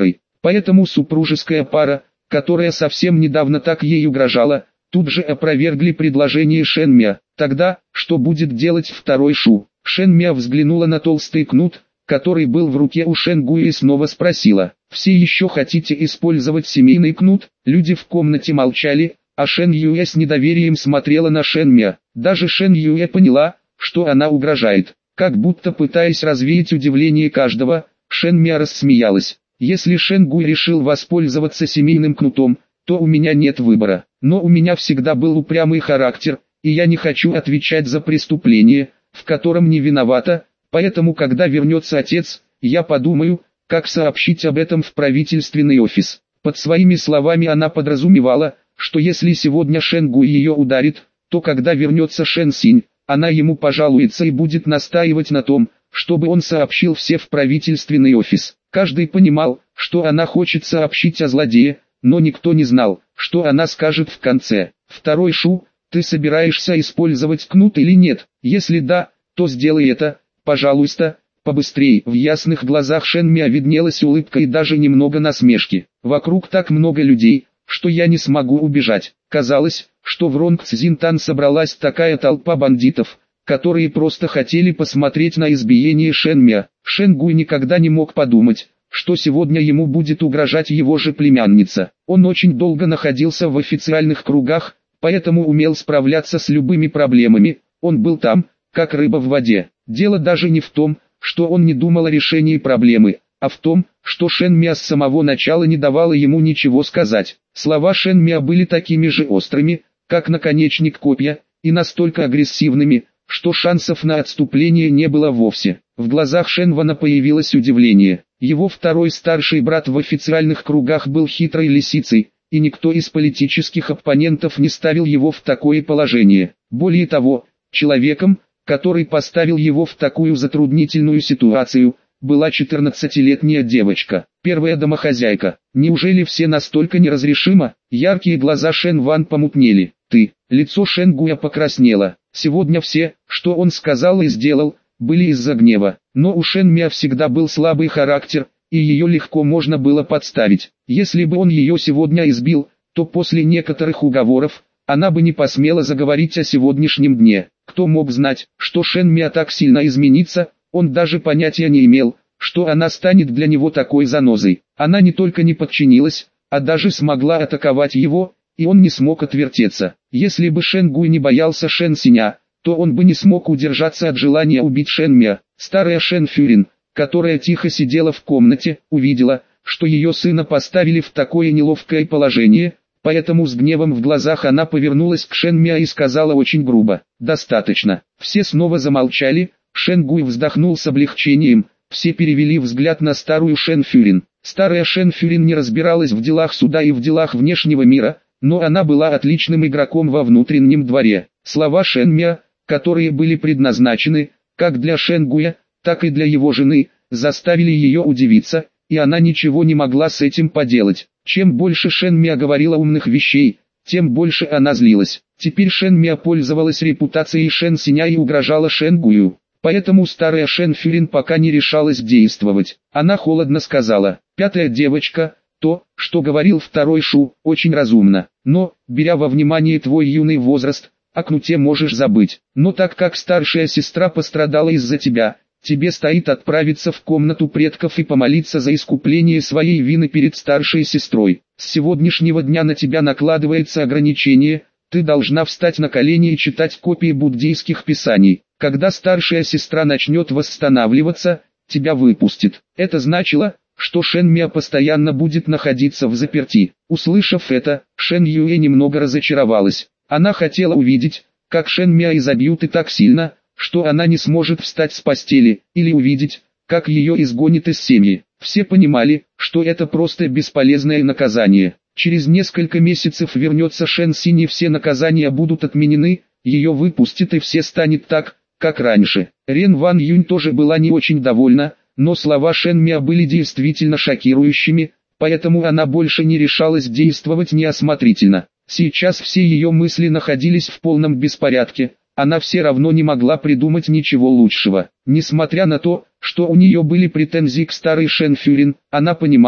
Поэтому супружеская пара, которая совсем недавно так ей угрожала, тут же опровергли предложение Шэн Мя. Тогда, что будет делать второй Шу? Шэн Мя взглянула на толстый кнут, который был в руке у Шэн Гуя, и снова спросила: «Все еще хотите использовать семейный кнут?» Люди в комнате молчали, а Шэн Юэ с недоверием смотрела на Шэн Мя. Даже Шэн Юэ поняла, что она угрожает. Как будто пытаясь развеять удивление каждого, Шэн Мя рассмеялась. «Если Шэн Гуй решил воспользоваться семейным кнутом, то у меня нет выбора. Но у меня всегда был упрямый характер, и я не хочу отвечать за преступление, в котором не виновата, поэтому когда вернется отец, я подумаю, как сообщить об этом в правительственный офис». Под своими словами она подразумевала, что если сегодня Шэн Гуй ее ударит, то когда вернется Шэн Синь, она ему пожалуется и будет настаивать на том, чтобы он сообщил все в правительственный офис. Каждый понимал, что она хочет сообщить о злодее, но никто не знал, что она скажет в конце. «Второй Шу, ты собираешься использовать кнут или нет? Если да, то сделай это, пожалуйста, побыстрее». В ясных глазах Шэн Мя виднелась улыбка и даже немного насмешки. «Вокруг так много людей, что я не смогу убежать». Казалось, что в Ронгцзинтан собралась такая толпа бандитов, которые просто хотели посмотреть на избиение Шэн Мя. Шэн Гуй никогда не мог подумать, что сегодня ему будет угрожать его же племянница. Он очень долго находился в официальных кругах, поэтому умел справляться с любыми проблемами. Он был там, как рыба в воде. Дело даже не в том, что он не думал о решении проблемы, а в том, что Шэн Мя с самого начала не давала ему ничего сказать. Слова Шэн Мя были такими же острыми, как наконечник копья, и настолько агрессивными, что шансов на отступление не было вовсе. В глазах Шэн Вана появилось удивление. Его второй старший брат в официальных кругах был хитрой лисицей, и никто из политических оппонентов не ставил его в такое положение. Более того, человеком, который поставил его в такую затруднительную ситуацию, была четырнадцатилетняя девочка, первая домохозяйка. Неужели все настолько неразрешимо? Яркие глаза Шэн Ван помутнели. «Ты». Лицо Шэн Гуя покраснело. Сегодня все, что он сказал и сделал, были из-за гнева. Но у Шэн Мя всегда был слабый характер, и ее легко можно было подставить. Если бы он ее сегодня избил, то после некоторых уговоров, она бы не посмела заговорить о сегодняшнем дне. Кто мог знать, что Шэн Мя так сильно изменится? Он даже понятия не имел, что она станет для него такой занозой. Она не только не подчинилась, а даже смогла атаковать его, и он не смог отвертеться. Если бы Шэн Гуй не боялся Шэн Синя, то он бы не смог удержаться от желания убить Шэн Мя. Старая Шэн Фюрин, которая тихо сидела в комнате, увидела, что ее сына поставили в такое неловкое положение, поэтому с гневом в глазах она повернулась к Шэн Мя и сказала очень грубо: «Достаточно». Все снова замолчали. Шэн Гуй вздохнул с облегчением, все перевели взгляд на старую Шэн Фюрин. Старая Шэн Фюрин не разбиралась в делах суда и в делах внешнего мира, но она была отличным игроком во внутреннем дворе. Слова Шэн Мя, которые были предназначены, как для Шэн Гуя, так и для его жены, заставили ее удивиться, и она ничего не могла с этим поделать. Чем больше Шэн Мя говорила умных вещей, тем больше она злилась. Теперь Шэн Мя пользовалась репутацией Шэн Синя и угрожала Шэн Гую. Поэтому старая Шэн Фюрин пока не решалась действовать. Она холодно сказала: «Пятая девочка, то, что говорил второй Шу, очень разумно. Но, беря во внимание твой юный возраст, о кнуте можешь забыть. Но так как старшая сестра пострадала из-за тебя, тебе стоит отправиться в комнату предков и помолиться за искупление своей вины перед старшей сестрой. С сегодняшнего дня на тебя накладывается ограничение, ты должна встать на колени и читать копии буддийских писаний. Когда старшая сестра начнет восстанавливаться, тебя выпустит». Это значило, что Шэн Мя постоянно будет находиться в заперти. Услышав это, Шэн Юэ немного разочаровалась. Она хотела увидеть, как Шэн Мя изобьют и так сильно, что она не сможет встать с постели, или увидеть, как ее изгонят из семьи. Все понимали, что это просто бесполезное наказание. Через несколько месяцев вернется Шэн Синь и все наказания будут отменены, ее выпустят и все станет так, как раньше. Рен Ван Юнь тоже была не очень довольна, но слова Шэн Мя были действительно шокирующими, поэтому она больше не решалась действовать неосмотрительно. Сейчас все ее мысли находились в полном беспорядке, она все равно не могла придумать ничего лучшего. Несмотря на то, что у нее были претензии к старой Шэн Фюрин, она понимала,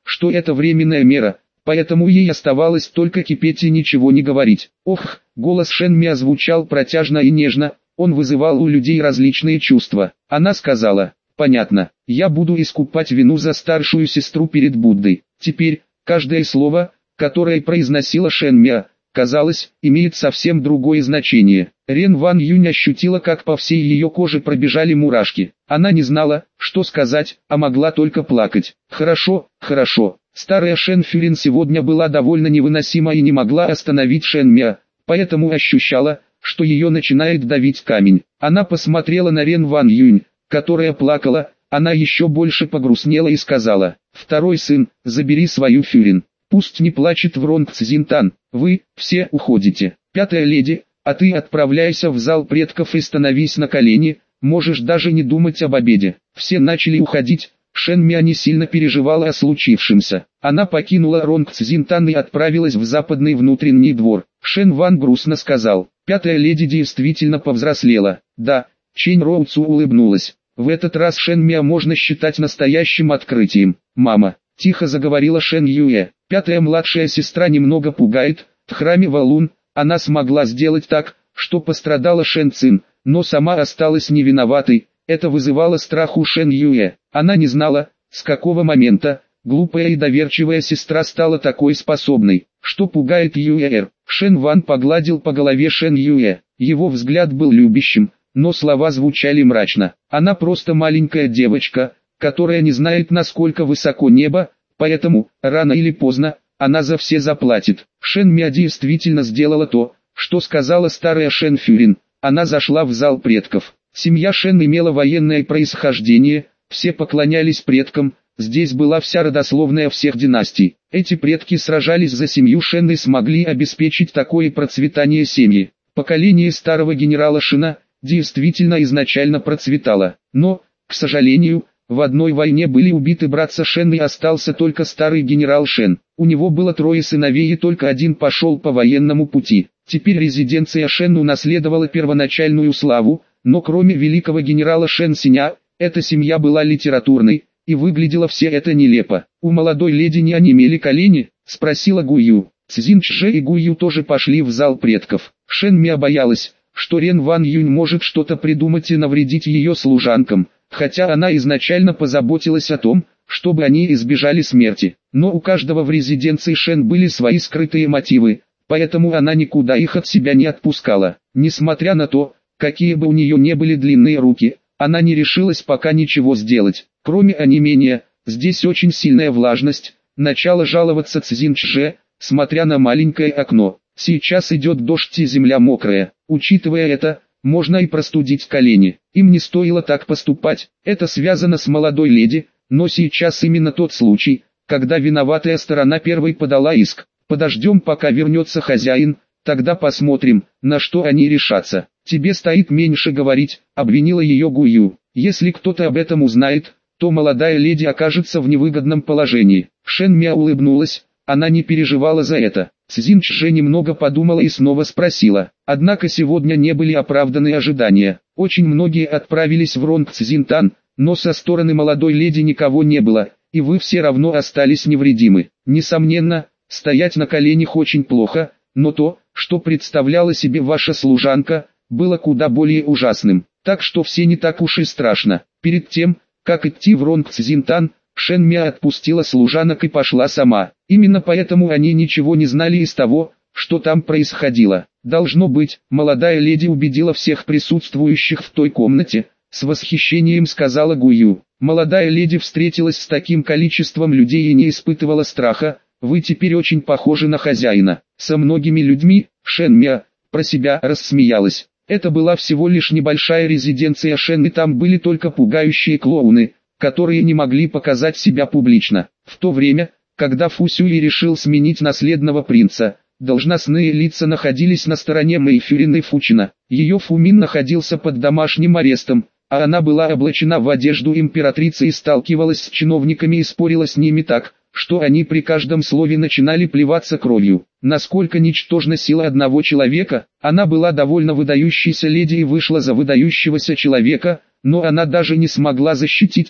что это временная мера, поэтому ей оставалось только кипеть и ничего не говорить. Ох, голос Шэньмя звучал протяжно и нежно, он вызывал у людей различные чувства. Она сказала: «Понятно, я буду искупать вину за старшую сестру перед Буддой». Теперь, каждое слово, которое произносила Шэньмя, казалось, имеет совсем другое значение. Рен Ван Юнь ощутила, как по всей ее коже пробежали мурашки. Она не знала, что сказать, а могла только плакать. «Хорошо, хорошо». Старая Шэн Фюрин сегодня была довольно невыносима и не могла остановить Шэньмя, поэтому ощущала, что ее начинает давить камень. Она посмотрела на Рен Ван Юнь, которая плакала, она еще больше погрустнела и сказала: «Второй сын, забери свою Фюрин. Пусть не плачет Вронг Цзинтан, вы, все уходите. Пятая леди, а ты отправляйся в зал предков и становись на колени, можешь даже не думать об обеде». Все начали уходить, Шэньмя не сильно переживала о случившемся. Она покинула Ронг Цзинтан и отправилась в западный внутренний двор. Шэн Ван грустно сказал: «Пятая леди действительно повзрослела». «Да», Чэнь Роуцу улыбнулась. «В этот раз Шэньмя можно считать настоящим открытием». «Мама», — тихо заговорила Шэн Юэ, — «пятая младшая сестра немного пугает, в храме Валун, она смогла сделать так, что пострадала Шэн Цин, но сама осталась невиноватой, это вызывало страх у Шэн Юэ. Она не знала, с какого момента, глупая и доверчивая сестра стала такой способной, что пугает Юэ-эр». Шэн Ван погладил по голове Шэн Юэ, его взгляд был любящим, но слова звучали мрачно. «Она просто маленькая девочка, которая не знает, насколько высоко небо, поэтому, рано или поздно, она за все заплатит». Шэньмя действительно сделала то, что сказала старая Шэн Фюрин. Она зашла в зал предков. Семья Шэн имела военное происхождение, все поклонялись предкам, здесь была вся родословная всех династий. Эти предки сражались за семью Шэн и смогли обеспечить такое процветание семьи. Поколение старого генерала Шина действительно изначально процветало, но, к сожалению, в одной войне были убиты братца Шэн и остался только старый генерал Шэн. У него было трое сыновей и только один пошел по военному пути. Теперь резиденция Шэн унаследовала первоначальную славу, но кроме великого генерала Шэн Синя, эта семья была литературной, и выглядело все это нелепо. «У молодой леди не онемели колени?» — спросила Гую. Цзин Чжэ и Гую тоже пошли в зал предков. Шэньмя боялась, что Рен Ван Юнь может что-то придумать и навредить ее служанкам, хотя она изначально позаботилась о том, чтобы они избежали смерти. Но у каждого в резиденции Шэн были свои скрытые мотивы, поэтому она никуда их от себя не отпускала. Несмотря на то, какие бы у нее не были длинные руки, она не решилась пока ничего сделать. Кроме онемения, здесь очень сильная влажность, начала жаловаться Цзин Чжэ, смотря на маленькое окно. «Сейчас идет дождь и земля мокрая. Учитывая это, можно и простудить колени. Им не стоило так поступать. Это связано с молодой леди, но сейчас именно тот случай, когда виноватая сторона первой подала иск. Подождем, пока вернется хозяин, тогда посмотрим, на что они решатся. Тебе стоит меньше говорить», — обвинила ее Гую. «Если кто-то об этом узнает, то молодая леди окажется в невыгодном положении». Шэньмя улыбнулась, она не переживала за это. Цзин Чжэ немного подумала и снова спросила. Однако сегодня не были оправданы ожидания. Очень многие отправились в Ронг Цзинтан, но со стороны молодой леди никого не было, и вы все равно остались невредимы. Несомненно, стоять на коленях очень плохо, но то, что представляла себе ваша служанка, было куда более ужасным. Так что все не так уж и страшно. Перед тем, как идти в Ронг Цзинтан, Шэньмя отпустила служанок и пошла сама. Именно поэтому они ничего не знали из того, что там происходило. Должно быть, молодая леди убедила всех присутствующих в той комнате, с восхищением сказала Гую. Молодая леди встретилась с таким количеством людей и не испытывала страха. Вы теперь очень похожи на хозяина. Со многими людьми, Шэньмя, про себя рассмеялась. Это была всего лишь небольшая резиденция Шэн, и там были только пугающие клоуны, которые не могли показать себя публично. В то время, когда Фу Сюй решил сменить наследного принца, должностные лица находились на стороне Мэй Фюрин и Фучина. Ее Фумин находился под домашним арестом, а она была облачена в одежду императрицы и сталкивалась с чиновниками и спорила с ними так, что они при каждом слове начинали плеваться кровью. Насколько ничтожна сила одного человека, она была довольно выдающейся леди и вышла за выдающегося человека, но она даже не смогла защитить то,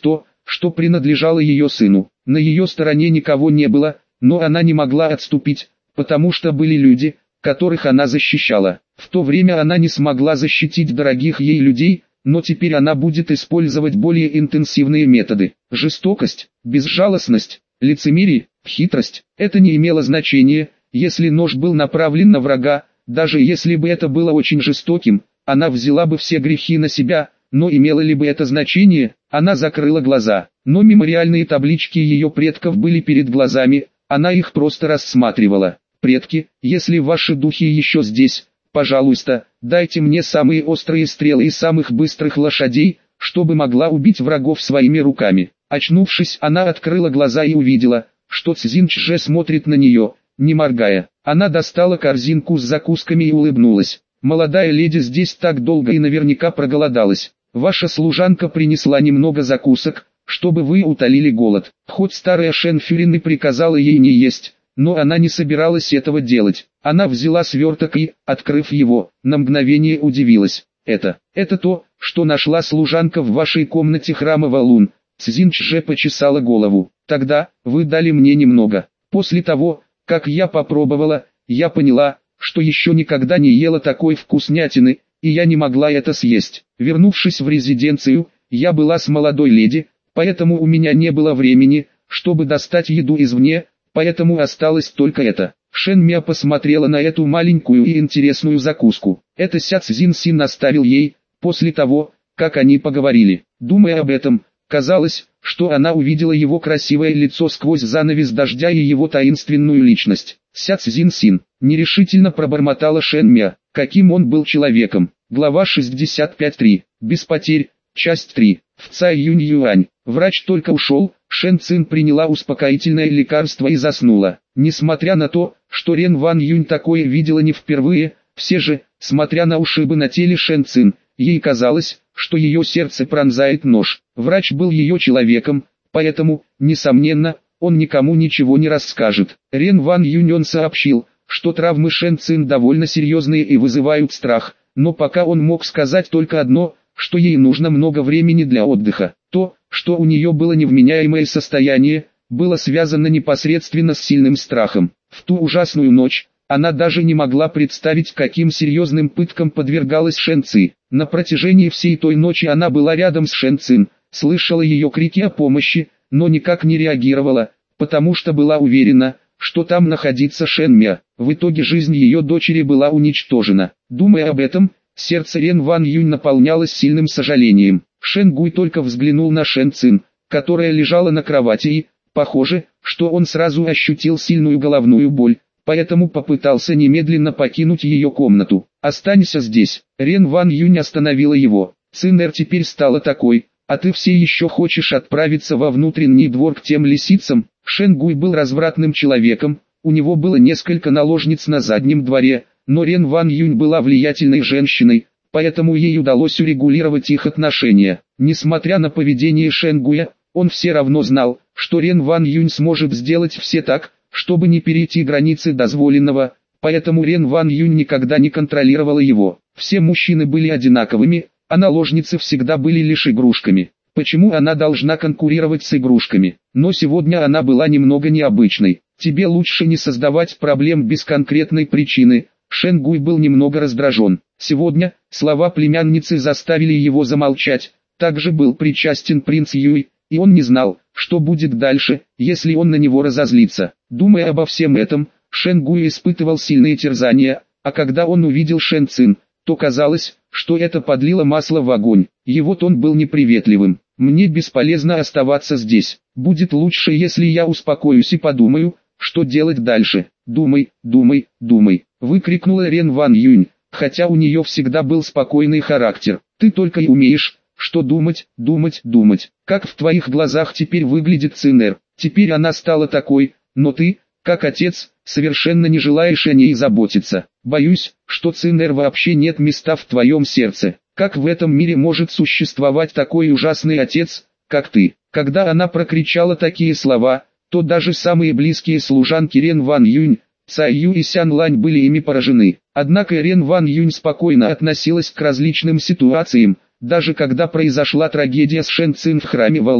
что принадлежало ее сыну. На ее стороне никого не было, но она не могла отступить, потому что были люди, которых она защищала. В то время она не смогла защитить дорогих ей людей, но теперь она будет использовать более интенсивные методы. Жестокость, безжалостность, лицемерие, хитрость. Это не имело значения, если нож был направлен на врага, даже если бы это было очень жестоким, она взяла бы все грехи на себя, но имело ли бы это значение? Она закрыла глаза, но мемориальные таблички ее предков были перед глазами, она их просто рассматривала. «Предки, если ваши духи еще здесь, пожалуйста, дайте мне самые острые стрелы и самых быстрых лошадей, чтобы могла убить врагов своими руками». Очнувшись, она открыла глаза и увидела, что Цзиньчже смотрит на нее, не моргая. Она достала корзинку с закусками и улыбнулась. «Молодая леди здесь так долго и наверняка проголодалась. Ваша служанка принесла немного закусок, чтобы вы утолили голод». Хоть старая Шенфюрин и приказала ей не есть, но она не собиралась этого делать. Она взяла сверток и, открыв его, на мгновение удивилась. «Это, это то, что нашла служанка в вашей комнате храма Валун». Цзиньчже почесала голову. «Тогда, вы дали мне немного. После того, как я попробовала, я поняла, что еще никогда не ела такой вкуснятины, и я не могла это съесть. Вернувшись в резиденцию, я была с молодой леди, поэтому у меня не было времени, чтобы достать еду извне, поэтому осталось только это». Шен Мя посмотрела на эту маленькую и интересную закуску. Это Ся Цзиньсин оставил ей, после того, как они поговорили. Думая об этом, казалось, что она увидела его красивое лицо сквозь занавес дождя и его таинственную личность. «Ся Цзиньсин», нерешительно пробормотала Шен Мя. Каким он был человеком. Глава шестьдесят пять три. Без потерь. Часть три. В Цай Юнь Юань. Врач только ушел, Шен Цин приняла успокоительное лекарство и заснула. Несмотря на то, что Рен Ван Юнь такое видела не впервые, все же, смотря на ушибы на теле Шен Цин, ей казалось, что ее сердце пронзает нож. Врач был ее человеком, поэтому, несомненно, он никому ничего не расскажет. Рен Ван Юнь он сообщил, что травмы Шен Цин довольно серьезные и вызывают страх, но пока он мог сказать только одно, что ей нужно много времени для отдыха. То, что у нее было невменяемое состояние, было связано непосредственно с сильным страхом. В ту ужасную ночь, она даже не могла представить, каким серьезным пыткам подвергалась Шен Ци. На протяжении всей той ночи она была рядом с Шен Цин, слышала ее крики о помощи, но никак не реагировала, потому что была уверена, что там находится Шен Мя. В итоге жизнь ее дочери была уничтожена. Думая об этом, сердце Рен Ван Юнь наполнялось сильным сожалением. Шен Гуй только взглянул на Шен Цин, которая лежала на кровати и, похоже, что он сразу ощутил сильную головную боль, поэтому попытался немедленно покинуть ее комнату. «Останься здесь». Рен Ван Юнь остановила его. «Цинэр теперь стала такой, а ты все еще хочешь отправиться во внутренний двор к тем лисицам?» Шен Гуй был развратным человеком, у него было несколько наложниц на заднем дворе, но Рен Ван Юнь была влиятельной женщиной, поэтому ей удалось урегулировать их отношения. Несмотря на поведение Шен Гуя, он все равно знал, что Рен Ван Юнь сможет сделать все так, чтобы не перейти границы дозволенного, поэтому Рен Ван Юнь никогда не контролировала его. Все мужчины были одинаковыми, а наложницы всегда были лишь игрушками. Почему она должна конкурировать с игрушками? Но сегодня она была немного необычной. Тебе лучше не создавать проблем без конкретной причины. Шен Гуй был немного раздражен. Сегодня, слова племянницы заставили его замолчать. Также был причастен принц Юй, и он не знал, что будет дальше, если он на него разозлится. Думая обо всем этом, Шен Гуй испытывал сильные терзания, а когда он увидел Шен Цин, то казалось, что это подлило масло в огонь. Его тон был неприветливым. «Мне бесполезно оставаться здесь. Будет лучше, если я успокоюсь и подумаю, что делать дальше. Думай, думай, думай», — выкрикнула Рен Ван Юнь, хотя у нее всегда был спокойный характер. «Ты только и умеешь, что думать, думать, думать. Как в твоих глазах теперь выглядит Цинэр? Теперь она стала такой, но ты, как отец, совершенно не желаешь о ней заботиться. Боюсь, что Цинэр вообще нет места в твоем сердце. Как в этом мире может существовать такой ужасный отец, как ты?» Когда она прокричала такие слова, то даже самые близкие служанки Рен Ван Юнь, Цай Ю и Сян Лань были ими поражены. Однако Рен Ван Юнь спокойно относилась к различным ситуациям, даже когда произошла трагедия с Шен Цин в храме Валун.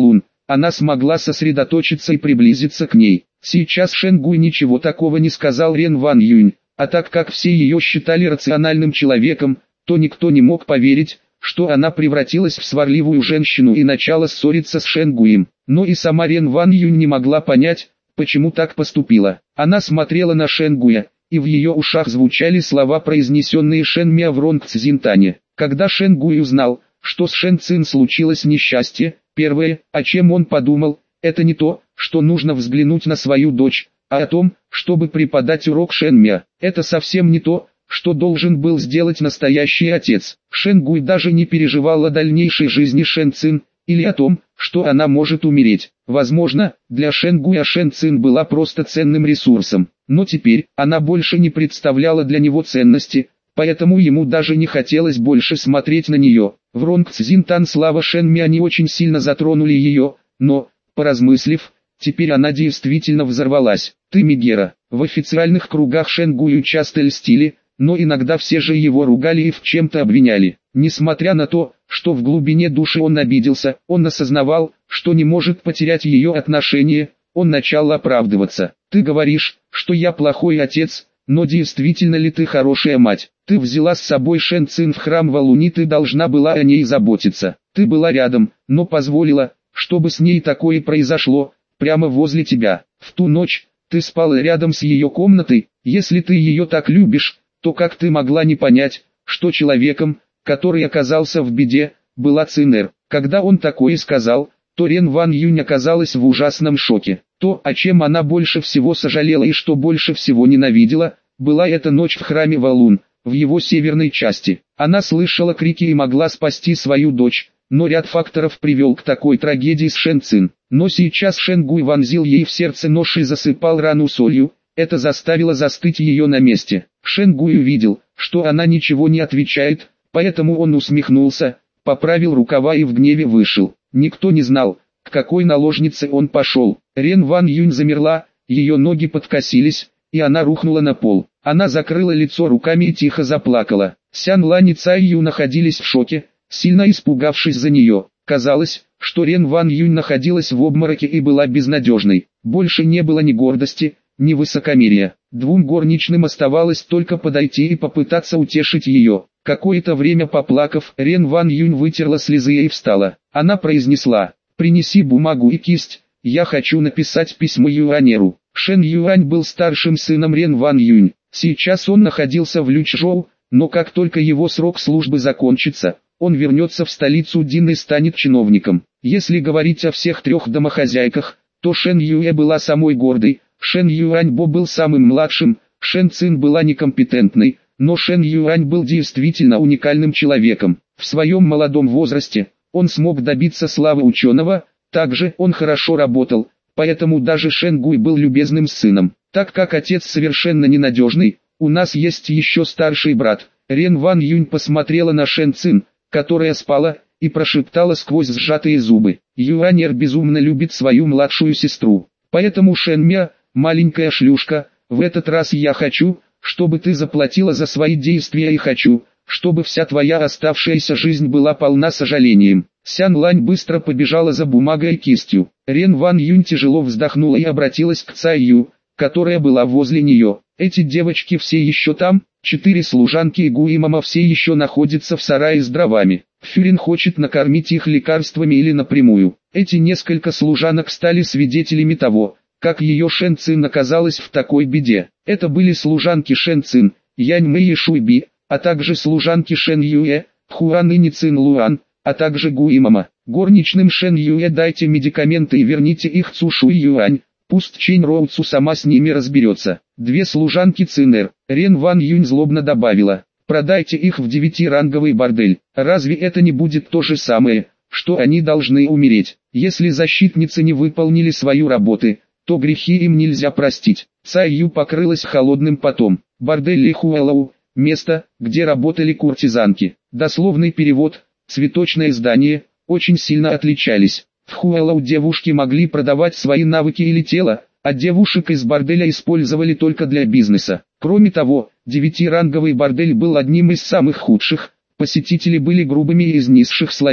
она смогла сосредоточиться и приблизиться к ней. Сейчас Шенгуй ничего такого не сказал Рен Ван Юнь, а так как все ее считали рациональным человеком, то никто не мог поверить, что она превратилась в сварливую женщину и начала ссориться с Шенгуем. Но и сама Рен Ван Юнь не могла понять, почему так поступила. Она смотрела на Шенгуя, и в ее ушах звучали слова, произнесенные Шен Мя в Ронг Цзинтане. Когда Шенгуй узнал, что с Шен Цин случилось несчастье, первое, о чем он подумал, это не то, что нужно взглянуть на свою дочь, а о том, чтобы преподать урок Шен Мя. Это совсем не то, что должен был сделать настоящий отец. Шенгуй даже не переживал о дальнейшей жизни Шен Цин, или о том, что она может умереть. Возможно, для Шенгуя Шен Цин была просто ценным ресурсом, но теперь она больше не представляла для него ценности, поэтому ему даже не хотелось больше смотреть на нее. В Ронг Цзинтан слава Шен Мя не очень сильно затронули ее, но, поразмыслив, теперь она действительно взорвалась. «Ты Мегера». В официальных кругах Шенгую часто льстили, но иногда все же его ругали и в чем-то обвиняли. Несмотря на то, что в глубине души он обиделся, он осознавал, что не может потерять ее отношение, он начал оправдываться. «Ты говоришь, что я плохой отец, но действительно ли ты хорошая мать? Ты взяла с собой Шен Цин в храм Валуни, ты должна была о ней заботиться. Ты была рядом, но позволила, чтобы с ней такое произошло, прямо возле тебя. В ту ночь, ты спала рядом с ее комнатой. Если ты ее так любишь, то как ты могла не понять, что человеком, который оказался в беде, была Цинэр?» Когда он такое сказал, то Рен Ван Юнь оказалась в ужасном шоке. То, о чем она больше всего сожалела и что больше всего ненавидела, была эта ночь в храме Валун, в его северной части. Она слышала крики и могла спасти свою дочь, но ряд факторов привел к такой трагедии с Шен Цин. Но сейчас Шенгуй вонзил ей в сердце нож и засыпал рану солью, это заставило застыть ее на месте. Шенгуй увидел, что она ничего не отвечает, поэтому он усмехнулся, поправил рукава и в гневе вышел. Никто не знал, к какой наложнице он пошел. Рен Ван Юнь замерла, ее ноги подкосились, и она рухнула на пол. Она закрыла лицо руками и тихо заплакала. Сян Лань и Цай Ю находились в шоке, сильно испугавшись за нее. Казалось, что Рен Ван Юнь находилась в обмороке и была безнадежной. Больше не было ни гордости, ни высокомерия. Двум горничным оставалось только подойти и попытаться утешить ее. Какое-то время поплакав, Рен Ван Юнь вытерла слезы и встала. Она произнесла: «Принеси бумагу и кисть, я хочу написать письмо Юанеру». Шен Юань был старшим сыном Рен Ван Юнь. Сейчас он находился в Лючжоу, но как только его срок службы закончится, он вернется в столицу Дин и станет чиновником. Если говорить о всех трех домохозяйках, то Шен Юэ была самой гордой, Шен Юаньбо был самым младшим, Шен Цин была некомпетентной, но Шен Юань был действительно уникальным человеком. В своем молодом возрасте он смог добиться славы ученого, также он хорошо работал, поэтому даже Шен Гуй был любезным сыном. Так как отец совершенно ненадежный, у нас есть еще старший брат. Рен Ван Юнь посмотрела на Шен Цин, которая спала, и прошептала сквозь сжатые зубы: «Юанер безумно любит свою младшую сестру. Поэтому, Шен Мя, маленькая шлюшка, в этот раз я хочу, чтобы ты заплатила за свои действия и хочу, чтобы вся твоя оставшаяся жизнь была полна сожалением». Сян Лань быстро побежала за бумагой и кистью. Рен Ван Юнь тяжело вздохнула и обратилась к Цай Ю, которая была возле нее. «Эти девочки все еще там?» Четыре служанки и Гуимама все еще находятся в сарае с дровами. Фюрин хочет накормить их лекарствами или напрямую. Эти несколько служанок стали свидетелями того, как ее Шен Цин оказалась в такой беде. Это были служанки Шен Цин, Янь Мэй и Шуй Би, а также служанки Шен Юэ, Хуан и Ни Цин Луан, а также Гуимама. Горничным Шен Юэ дайте медикаменты и верните их Цу Шуй Юань. Пусть Чэнь Роу Цу сама с ними разберется. Две служанки Цинэр. Рен Ван Юнь злобно добавила: продайте их в девятиранговый бордель. Разве это не будет то же самое, что они должны умереть? Если защитницы не выполнили свою работу, то грехи им нельзя простить. Цай Ю покрылась холодным потом. Бордель Ли Хуэлау, место, где работали куртизанки. Дословный перевод: цветочное здание, очень сильно отличались. В Хуэлау девушки могли продавать свои навыки или тело, а девушек из борделя использовали только для бизнеса. Кроме того, девятиранговый бордель был одним из самых худших, посетители были грубыми и из низших слоев.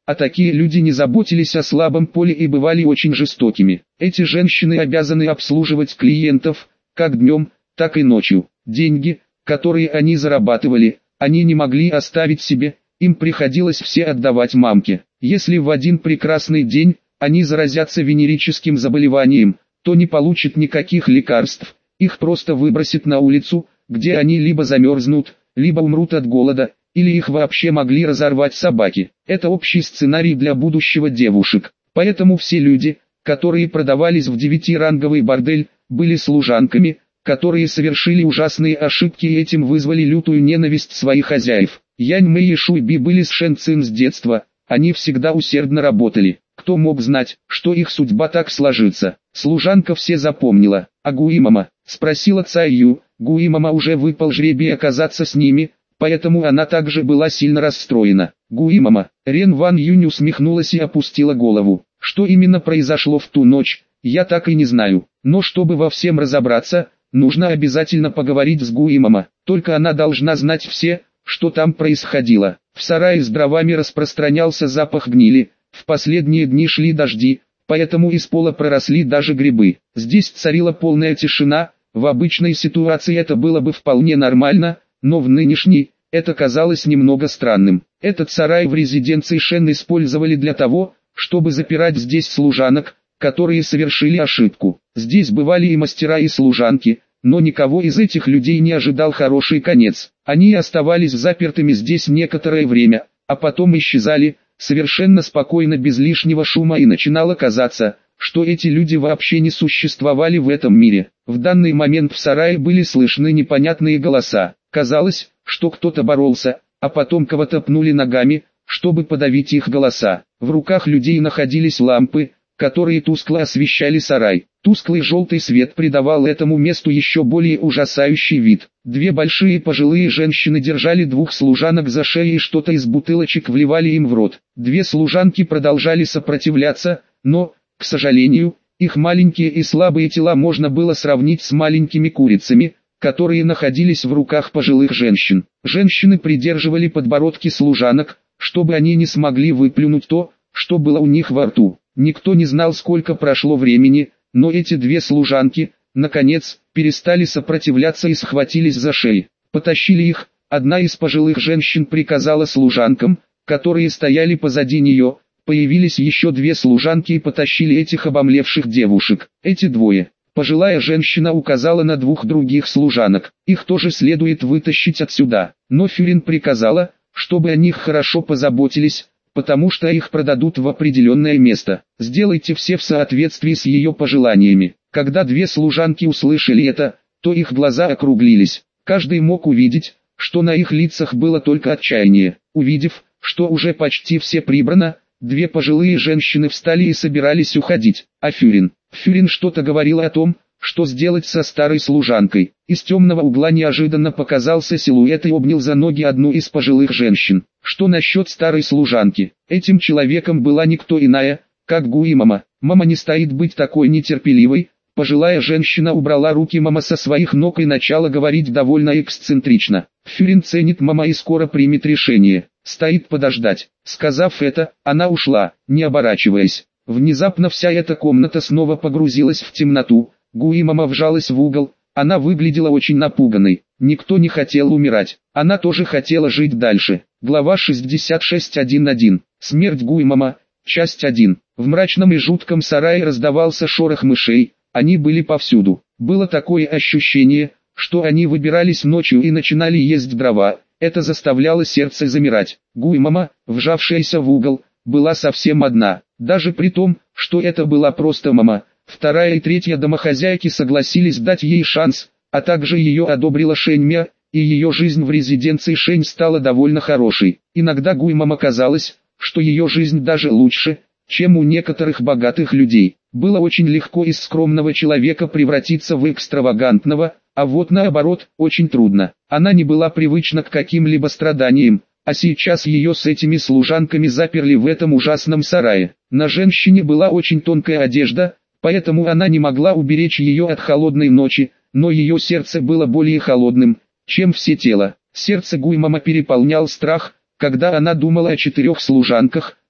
а такие люди не заботились о слабом поле и бывали очень жестокими. Эти женщины обязаны обслуживать клиентов, как днем, так и ночью. Деньги, которые они зарабатывали, они не могли оставить себе, им приходилось все отдавать мамке. Если в один прекрасный день они заразятся венерическим заболеванием, то не получат никаких лекарств, их просто выбросят на улицу, где они либо замерзнут, либо умрут от голода, или их вообще могли разорвать собаки. Это общий сценарий для будущего девушек. Поэтому все люди, которые продавались в девятиранговый бордель, были служанками, которые совершили ужасные ошибки и этим вызвали лютую ненависть своих хозяев. Янь Мэй и Шуй Би были с Шэн Цин с детства, они всегда усердно работали. Кто мог знать, что их судьба так сложится? Служанка все запомнила. А Гуимама? Спросила Цай Ю. Гуимама уже выпал жребий оказаться с ними, поэтому она также была сильно расстроена. Гуимама. Рен Ван Юнь усмехнулась и опустила голову. Что именно произошло в ту ночь, я так и не знаю. Но чтобы во всем разобраться, нужно обязательно поговорить с Гуимама. Только она должна знать все, что там происходило. В сарае с дровами распространялся запах гнили. В последние дни шли дожди, поэтому из пола проросли даже грибы. Здесь царила полная тишина, в обычной ситуации это было бы вполне нормально, но в нынешней, это казалось немного странным. Этот сарай в резиденции Шэн использовали для того, чтобы запирать здесь служанок, которые совершили ошибку. Здесь бывали и мастера, и служанки, но никого из этих людей не ожидал хороший конец. Они оставались запертыми здесь некоторое время, а потом исчезали, совершенно спокойно без лишнего шума, и начинало казаться, что эти люди вообще не существовали в этом мире. В данный момент в сарае были слышны непонятные голоса. Казалось, что кто-то боролся, а потом кого-то пнули ногами, чтобы подавить их голоса. В руках людей находились лампы, которые тускло освещали сарай. Тусклый желтый свет придавал этому месту еще более ужасающий вид. Две большие пожилые женщины держали двух служанок за шею и что-то из бутылочек вливали им в рот. Две служанки продолжали сопротивляться, но, к сожалению, их маленькие и слабые тела можно было сравнить с маленькими курицами, которые находились в руках пожилых женщин. Женщины придерживали подбородки служанок, чтобы они не смогли выплюнуть то, что было у них во рту. Никто не знал, сколько прошло времени, но эти две служанки, наконец, перестали сопротивляться и схватились за шеи. Потащили их, одна из пожилых женщин приказала служанкам, которые стояли позади нее, появились еще две служанки и потащили этих обомлевших девушек. Эти двое. Пожилая женщина указала на двух других служанок. Их тоже следует вытащить отсюда. Но Фюрин приказала, чтобы о них хорошо позаботились, потому что их продадут в определенное место. Сделайте все в соответствии с ее пожеланиями. Когда две служанки услышали это, то их глаза округлились. Каждый мог увидеть, что на их лицах было только отчаяние. Увидев, что уже почти все прибрано, две пожилые женщины встали и собирались уходить. А Фюрин? Фюрин что-то говорил о том, что сделать со старой служанкой. Из темного угла неожиданно показался силуэт и обнял за ноги одну из пожилых женщин. Что насчет старой служанки? Этим человеком была никто иная, как Гуимама. Мама не стоит быть такой нетерпеливой. Пожилая женщина убрала руки мама со своих ног и начала говорить довольно эксцентрично. Фюрин ценит мама и скоро примет решение. Стоит подождать. Сказав это, она ушла, не оборачиваясь. Внезапно вся эта комната снова погрузилась в темноту. Гуимама вжалась в угол, она выглядела очень напуганной. Никто не хотел умирать, она тоже хотела жить дальше. Глава шестьдесят шесть точка один точка один. Смерть Гуимама, часть один. В мрачном и жутком сарае раздавался шорох мышей, они были повсюду. Было такое ощущение, что они выбирались ночью и начинали есть дрова, это заставляло сердце замирать. Гуимама, вжавшаяся в угол, была совсем одна, даже при том, что это была просто мама. Вторая и третья домохозяйки согласились дать ей шанс, а также ее одобрила Шэньмя, и ее жизнь в резиденции Шэнь стала довольно хорошей. Иногда Гуимама казалось, что ее жизнь даже лучше, чем у некоторых богатых людей. Было очень легко из скромного человека превратиться в экстравагантного, а вот наоборот, очень трудно. Она не была привычна к каким-либо страданиям, а сейчас ее с этими служанками заперли в этом ужасном сарае. На женщине была очень тонкая одежда, поэтому она не могла уберечь ее от холодной ночи, но ее сердце было более холодным, чем все тело. Сердце Гуимама переполнял страх, когда она думала о четырех служанках,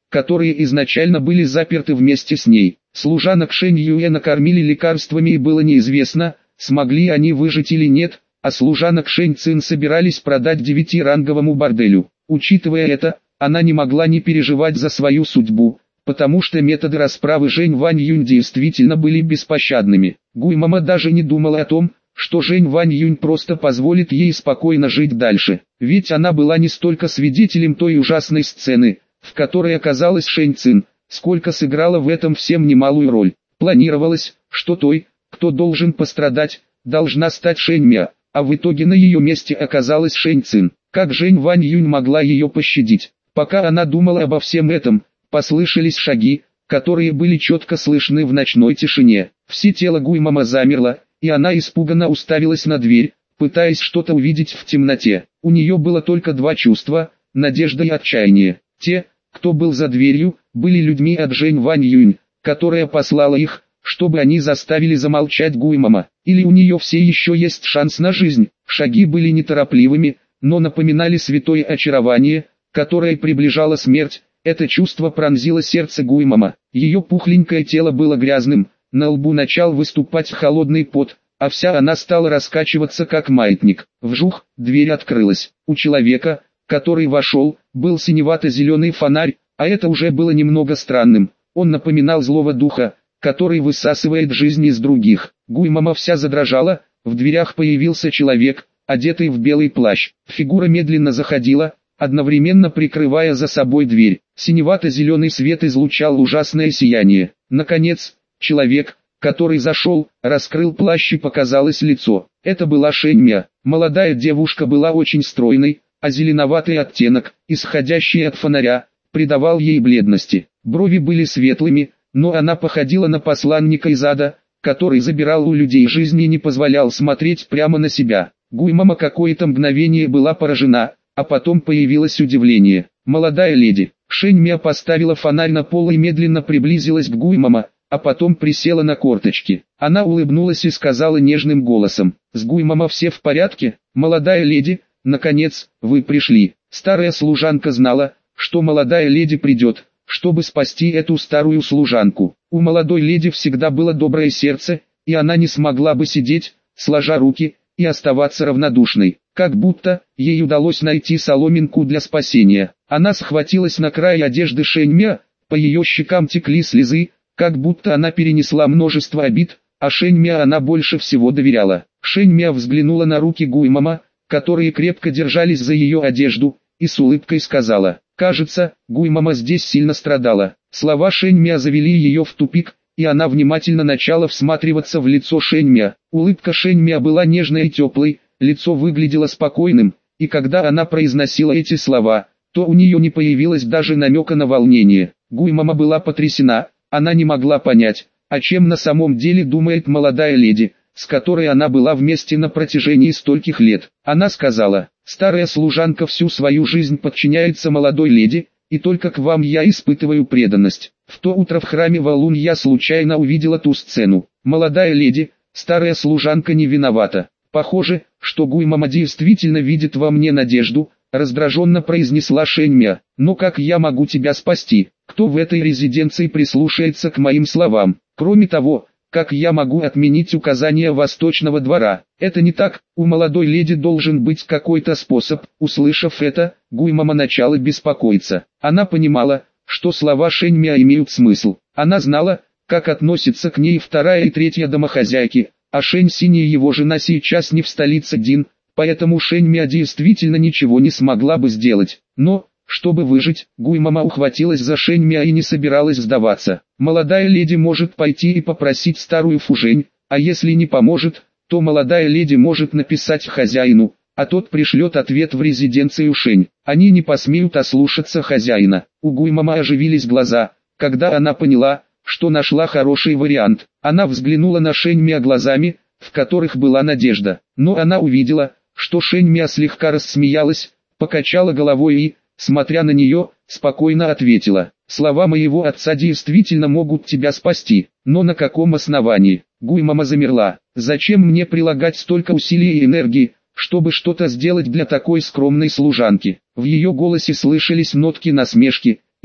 которые изначально были заперты вместе с ней. Служанок Шэнь Юэ накормили лекарствами и было неизвестно, смогли они выжить или нет, а служанок Шэнь Цин собирались продать девятиранговому борделю. Учитывая это, она не могла не переживать за свою судьбу, потому что методы расправы Жень Вань Юнь действительно были беспощадными. Гуймама даже не думала о том, что Жень Вань Юнь просто позволит ей спокойно жить дальше, ведь она была не столько свидетелем той ужасной сцены, в которой оказалась Шэнь Цин, сколько сыграла в этом всем немалую роль. Планировалось, что той, кто должен пострадать, должна стать Шэнь Мя, а в итоге на ее месте оказалась Шэнь Цин. Как Жень Вань Юнь могла ее пощадить? Пока она думала обо всем этом, послышались шаги, которые были четко слышны в ночной тишине. Все тело Гуймама замерло, и она испуганно уставилась на дверь, пытаясь что-то увидеть в темноте. У нее было только два чувства – надежда и отчаяние. Те, кто был за дверью, были людьми от Жень Вань Юнь, которая послала их, чтобы они заставили замолчать Гуймама. Или у нее все еще есть шанс на жизнь. Шаги были неторопливыми, но напоминали святое очарование, которое приближало смерть. Это чувство пронзило сердце Гуймама. Ее пухленькое тело было грязным, на лбу начал выступать холодный пот, а вся она стала раскачиваться как маятник. Вжух, дверь открылась. У человека, который вошел, был синевато-зеленый фонарь, а это уже было немного странным. Он напоминал злого духа, который высасывает жизнь из других. Гуймама вся задрожала, в дверях появился человек, одетый в белый плащ. Фигура медленно заходила, одновременно прикрывая за собой дверь. Синевато-зеленый свет излучал ужасное сияние. Наконец, человек, который зашел, раскрыл плащ и показалось лицо. Это была Шэнь Мя. Молодая девушка была очень стройной, а зеленоватый оттенок, исходящий от фонаря, придавал ей бледности. Брови были светлыми, но она походила на посланника из ада, который забирал у людей жизни и не позволял смотреть прямо на себя. Гуймама какое-то мгновение была поражена, а потом появилось удивление. «Молодая леди». Шэнь Мя поставила фонарь на пол и медленно приблизилась к Гуймама, а потом присела на корточки. Она улыбнулась и сказала нежным голосом: «С Гуймама все в порядке, молодая леди, наконец, вы пришли». Старая служанка знала, что молодая леди придет, чтобы спасти эту старую служанку. У молодой леди всегда было доброе сердце, и она не смогла бы сидеть, сложа руки, и оставаться равнодушной. Как будто ей удалось найти соломинку для спасения. Она схватилась на край одежды Шэнь Мя, по ее щекам текли слезы, как будто она перенесла множество обид, а Шэнь Мя она больше всего доверяла. Шэнь Мя взглянула на руки Гуймама, которые крепко держались за ее одежду, и с улыбкой сказала: «Кажется, Гуймама здесь сильно страдала». Слова Шэнь Мя завели ее в тупик, и она внимательно начала всматриваться в лицо Шэнь Мя. Улыбка Шэнь Мя была нежной и теплой, лицо выглядело спокойным, и когда она произносила эти слова, то у нее не появилось даже намека на волнение. Гуймама была потрясена, она не могла понять, о чем на самом деле думает молодая леди, с которой она была вместе на протяжении стольких лет. Она сказала: «Старая служанка всю свою жизнь подчиняется молодой леди, и только к вам я испытываю преданность». В то утро в храме Валун я случайно увидела ту сцену. Молодая леди, старая служанка не виновата. Похоже, что Гуймама действительно видит во мне надежду, раздраженно произнесла Шэнь Мя. «Но как я могу тебя спасти? Кто в этой резиденции прислушается к моим словам? Кроме того, как я могу отменить указания Восточного двора? Это не так, у молодой леди должен быть какой-то способ». Услышав это, Гуймама начала беспокоиться. Она понимала, что слова Шэнь Мя имеют смысл. Она знала, как относится к ней вторая и третья домохозяйки, а Шэнь Синь и его жена сейчас не в столице Дин, поэтому Шэнь Мя действительно ничего не смогла бы сделать. Но, чтобы выжить, Гуймама ухватилась за Шэнь Мя и не собиралась сдаваться. Молодая леди может пойти и попросить старую Фужень, а если не поможет, то молодая леди может написать хозяину, а тот пришлет ответ в резиденцию Шэнь. Они не посмеют ослушаться хозяина. У Гуймама оживились глаза, когда она поняла, что нашла хороший вариант. Она взглянула на Шэнь Мя глазами, в которых была надежда. Но она увидела, что Шэнь Мя слегка рассмеялась, покачала головой и, смотря на нее, спокойно ответила: «Слова моего отца действительно могут тебя спасти, но на каком основании?» Гуймама замерла. «Зачем мне прилагать столько усилий и энергии, чтобы что-то сделать для такой скромной служанки?» В ее голосе слышались нотки насмешки,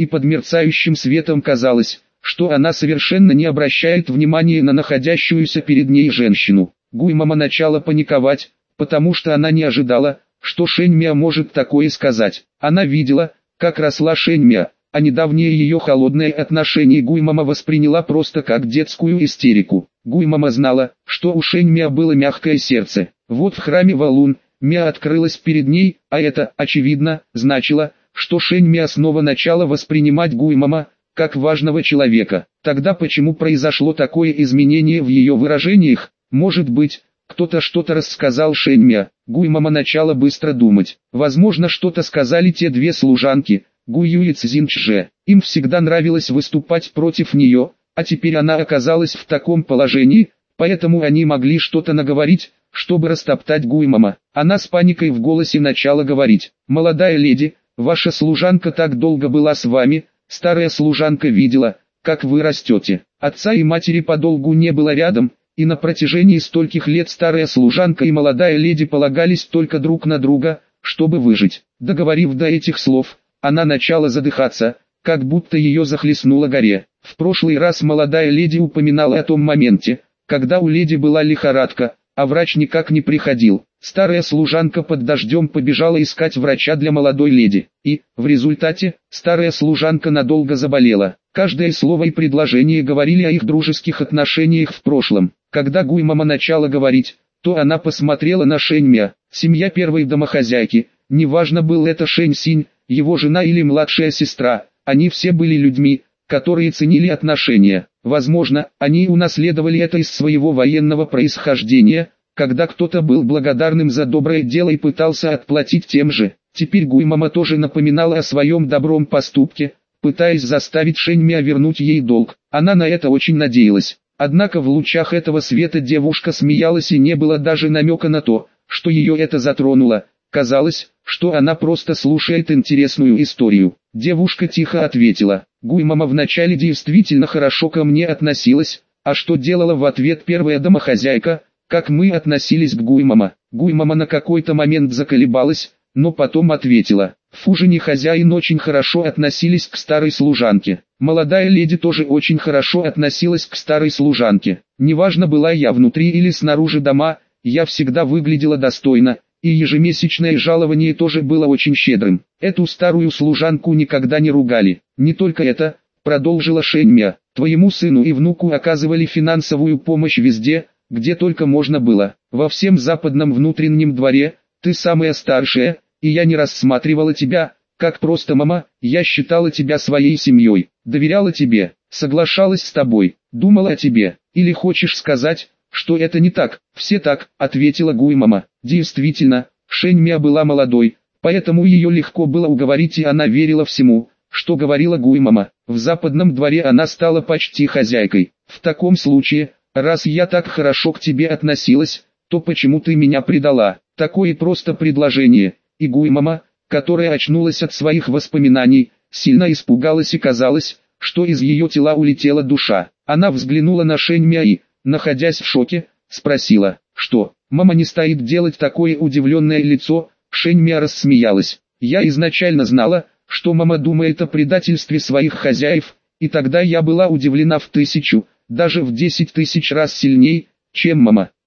и под мерцающим светом казалось, что она совершенно не обращает внимания на находящуюся перед ней женщину. Гуймама начала паниковать, потому что она не ожидала, что Шэньмя может такое сказать. Она видела, как росла Шэньмя, а недавнее ее холодное отношение Гуймама восприняла просто как детскую истерику. Гуймама знала, что у Шэньмя было мягкое сердце. Вот в храме Валун, Мя открылась перед ней, а это, очевидно, значило, что Шэньмя снова начала воспринимать Гуймама как важного человека. Тогда почему произошло такое изменение в ее выражениях? Может быть, кто-то что-то рассказал Шэньмя. Гуймама начала быстро думать. Возможно, что-то сказали те две служанки, Гуюй и Цзиньчже. Им всегда нравилось выступать против нее, а теперь она оказалась в таком положении, поэтому они могли что-то наговорить, чтобы растоптать Гуймама. Она с паникой в голосе начала говорить: «Молодая леди, ваша служанка так долго была с вами, старая служанка видела, как вы растете. Отца и матери подолгу не было рядом, и на протяжении стольких лет старая служанка и молодая леди полагались только друг на друга, чтобы выжить». Договорив до этих слов, она начала задыхаться, как будто ее захлестнула горе. В прошлый раз молодая леди упоминала о том моменте, когда у леди была лихорадка, а врач никак не приходил. Старая служанка под дождем побежала искать врача для молодой леди, и, в результате, старая служанка надолго заболела. Каждое слово и предложение говорили о их дружеских отношениях в прошлом. Когда Гуймама начала говорить, то она посмотрела на Шэньмя, семья первой домохозяйки, неважно, был это Шэнь Синь, его жена или младшая сестра, они все были людьми, которые ценили отношения. Возможно, они унаследовали это из своего военного происхождения, когда кто-то был благодарным за доброе дело и пытался отплатить тем же. Теперь Гуймама тоже напоминала о своем добром поступке, пытаясь заставить Шэньмя вернуть ей долг. Она на это очень надеялась. Однако в лучах этого света девушка смеялась, и не было даже намека на то, что ее это затронуло. Казалось, что она просто слушает интересную историю. Девушка тихо ответила: «Гуймама вначале действительно хорошо ко мне относилась, а что делала в ответ первая домохозяйка, как мы относились к Гуймама?» Гуймама на какой-то момент заколебалась, но потом ответила: «В ужине хозяин очень хорошо относились к старой служанке. Молодая леди тоже очень хорошо относилась к старой служанке. Неважно, была я внутри или снаружи дома, я всегда выглядела достойно, и ежемесячное жалование тоже было очень щедрым. Эту старую служанку никогда не ругали. Не только это, продолжила Шэньмя, твоему сыну и внуку оказывали финансовую помощь везде, где только можно было. Во всем западном внутреннем дворе, ты самая старшая, и я не рассматривала тебя, как просто мама, я считала тебя своей семьей, доверяла тебе, соглашалась с тобой, думала о тебе. Или хочешь сказать, что это не так?» «Все так», — ответила Гуймама. Действительно, Шэньмя была молодой, поэтому ее легко было уговорить, и она верила всему, что говорила Гуймама. В западном дворе она стала почти хозяйкой. «В таком случае, раз я так хорошо к тебе относилась, то почему ты меня предала?» Такое просто предложение, и Гуймама, которая очнулась от своих воспоминаний, сильно испугалась, и казалось, что из ее тела улетела душа. Она взглянула на Шэньмя и, находясь в шоке, спросила: «Что, мама не стоит делать такое удивленное лицо?» Шэньмя рассмеялась: «Я изначально знала, что мама думает о предательстве своих хозяев, и тогда я была удивлена в тысячу, даже в десять тысяч раз сильней, чем мама.